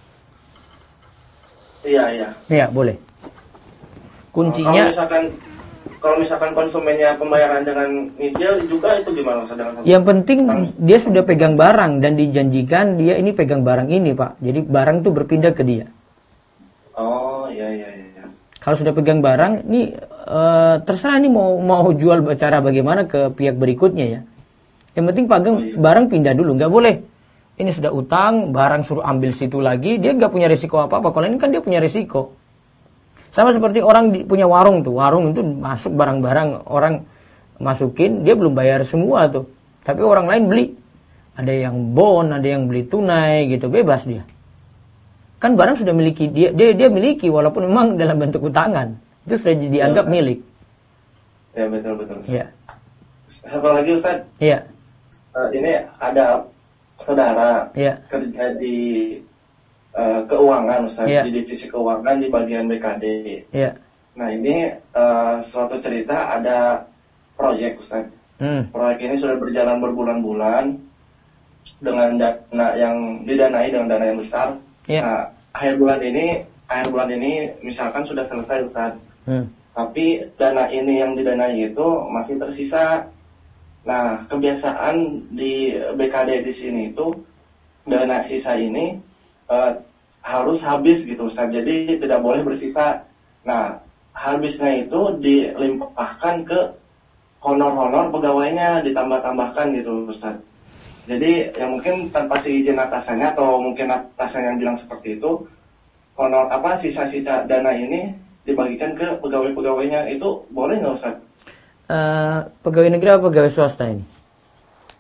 Iya.
Iya, boleh. Kuncinya
kalau misalkan konsumennya pembayaran dengan nyicil juga itu gimana Ustaz?
Yang penting dia sudah pegang barang dan dijanjikan dia ini pegang barang ini Pak. Jadi barang itu berpindah ke dia.
Oh iya.
Kalau sudah pegang barang, ini terserah ini mau jual cara bagaimana ke pihak berikutnya ya. Yang penting barang pindah dulu, nggak boleh. Ini sudah utang, barang suruh ambil situ lagi, dia nggak punya risiko apa-apa. Kalau ini kan dia punya risiko. Sama seperti orang punya warung tuh, warung itu masuk barang-barang orang masukin, dia belum bayar semua tuh. Tapi orang lain beli. Ada yang bond, ada yang beli tunai gitu, bebas dia. Kan barang sudah miliki dia miliki walaupun memang dalam bentuk utangan. Itu sudah dianggap milik.
Ya betul.
Ya.
Satu lagi Ustaz.
Iya.
Ini ada saudara kerja di keuangan Ustaz, di divisi keuangan di bagian BKD.
Iya.
Nah ini suatu cerita ada proyek Ustaz. Proyek ini sudah berjalan berbulan-bulan dengan dana yang didanai dengan dana yang besar. Nah akhir bulan ini misalkan sudah selesai Ustaz. Tapi dana ini yang didanai itu masih tersisa. Nah kebiasaan di BKD di sini itu dana sisa ini harus habis gitu Ustaz, jadi tidak boleh bersisa. Nah habisnya itu dilimpahkan ke honor-honor pegawainya, ditambah-tambahkan gitu Ustaz. Jadi yang mungkin tanpa izin atasannya atau mungkin atasannya yang bilang seperti itu, honor sisa-sisa dana ini dibagikan ke pegawai-pegawainya, itu boleh nggak Ustaz?
Pegawai negeri apa pegawai swasta ini?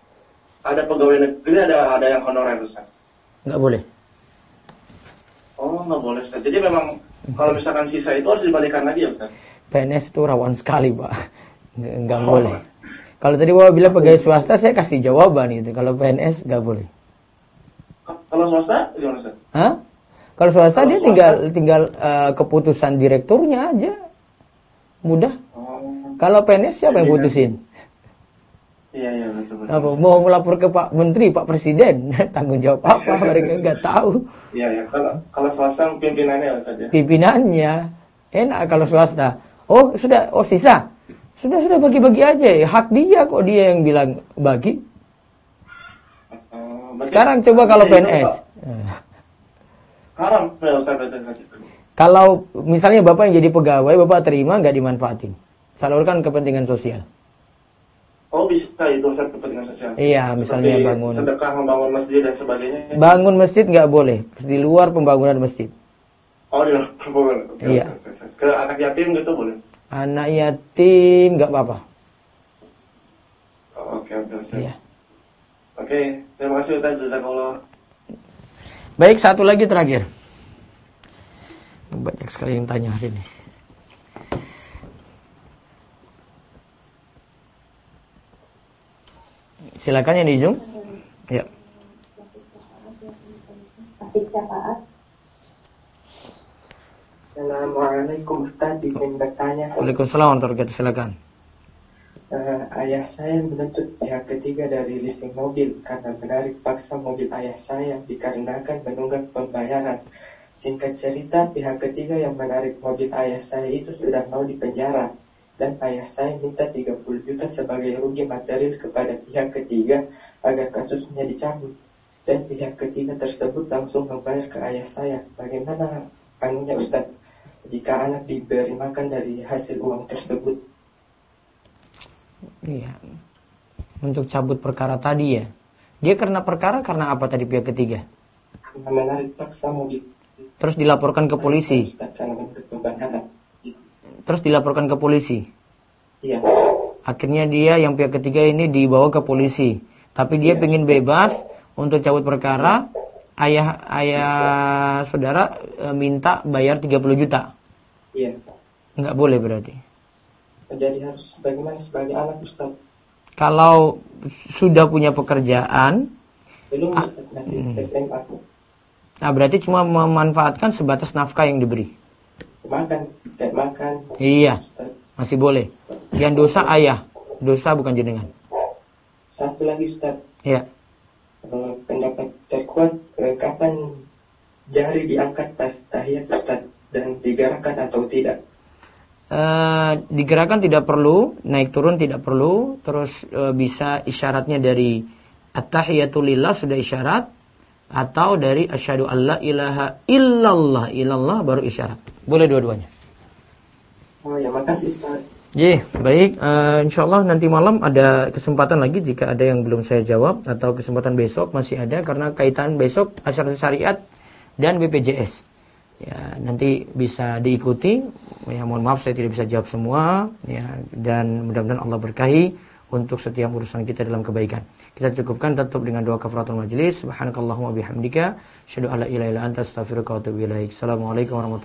ada pegawai negeri, ada yang honorer, Ustaz?
Nggak boleh.
Oh, nggak boleh, Ustaz. Jadi memang kalau misalkan sisa itu harus dibalikan lagi ya, Ustaz?
PNS itu rawan sekali, Pak. Nggak boleh. Kalau tadi Bapak bilang pegawai swasta, saya kasih jawaban itu. Kalau PNS nggak boleh.
Kalau swasta gimana, Ustaz?
Hah? Kalau swasta dia tinggal keputusan direkturnya aja. Mudah. Kalau PNS siapa yang putusin?
Iya, betul.
Mau melapor ke Pak Menteri, Pak Presiden, tanggung jawab apa? Mereka nggak tahu.
Iya. Kalau swasta pimpinannya Ustaz ya.
Pimpinannya enak kalau swasta. Oh sisa. Sudah bagi-bagi aja. Hak dia kok, dia yang bilang bagi. Sekarang coba kalau PNS.
Haram ya Ustaz.
Kalau misalnya Bapak yang jadi pegawai, Bapak terima nggak dimanfaatin. Salurkan kepentingan sosial.
Oh, bisa itu Ustaz, kepentingan sosial.
Iya, misalnya
seperti
bangun
sedekah, membangun masjid dan sebagainya.
Bangun masjid nggak boleh, di luar pembangunan masjid.
Oh, di luar pembangunan.
Iya.
Ke anak yatim gitu boleh?
Anak yatim nggak apa-apa.
Oke, Ustaz.
Iya.
Oke, terima kasih Ustaz, jazakallah.
Baik, satu lagi terakhir. Banyak sekali yang tanya hari ini. Silakan yang di ujung. Ya.
Assalamualaikum Ustaz, ingin bertanya.
Waalaikumsalam warahmatullahi wabarakatuh. Silakan.
Ayah saya menuntut pihak ketiga dari leasing mobil karena menarik paksa mobil ayah saya dikarenakan menunggak pembayaran. Singkat cerita, pihak ketiga yang menarik mobil ayah saya itu sudah mau dipenjara. Dan ayah saya minta 30 juta sebagai rugi material kepada pihak ketiga agar kasusnya dicabut. Dan pihak ketiga tersebut langsung membayar ke ayah saya. Bagaimana anunya Ustaz jika anak diberi makan dari hasil uang tersebut?
Iya. Untuk cabut perkara tadi ya. Dia karena apa tadi pihak ketiga?
Menarik paksa mobil.
Terus dilaporkan ke polisi. Terus dilaporkan ke polisi.
Iya.
Akhirnya dia yang pihak ketiga ini dibawa ke polisi. Tapi dia pengen bebas untuk cabut perkara. Ayah saudara minta bayar 30 juta.
Iya.
Nggak boleh berarti.
Jadi harus bagaimana sebagai anak Ustaz?
Kalau sudah punya pekerjaan.
Belum Ustaz, masih SMA.
Nah berarti cuma memanfaatkan sebatas nafkah yang diberi.
Makan.
Iya, masih boleh. Yang dosa ayah, dosa bukan jenengan.
Satu lagi Ustaz.
Iya.
Pendapat terkuat kapan jari diangkat pas tahiyat Ustaz dan digerakkan atau tidak?
Digerakkan tidak perlu, naik turun tidak perlu. Terus bisa isyaratnya dari at-tahiyatu lillah sudah isyarat. Atau dari asyhadu alla ilaha illallah baru isyarat. Boleh dua-duanya.
Oh ya, makasih Ustaz.
Baik, insyaallah nanti malam ada kesempatan lagi jika ada yang belum saya jawab atau kesempatan besok masih ada karena kaitan besok Asyaratu Syariat dan BPJS. Ya, nanti bisa diikuti. Ya, mohon maaf saya tidak bisa jawab semua ya, dan mudah-mudahan Allah berkahi untuk setiap urusan kita dalam kebaikan. Kita cukupkan tutup dengan doa kafaratul majlis. Subhanakallahumma bihamdika asyhadu an la ilaha illa anta astaghfiruka wa atubu ilaik. Assalamualaikum warahmatullahi wabarakatuh.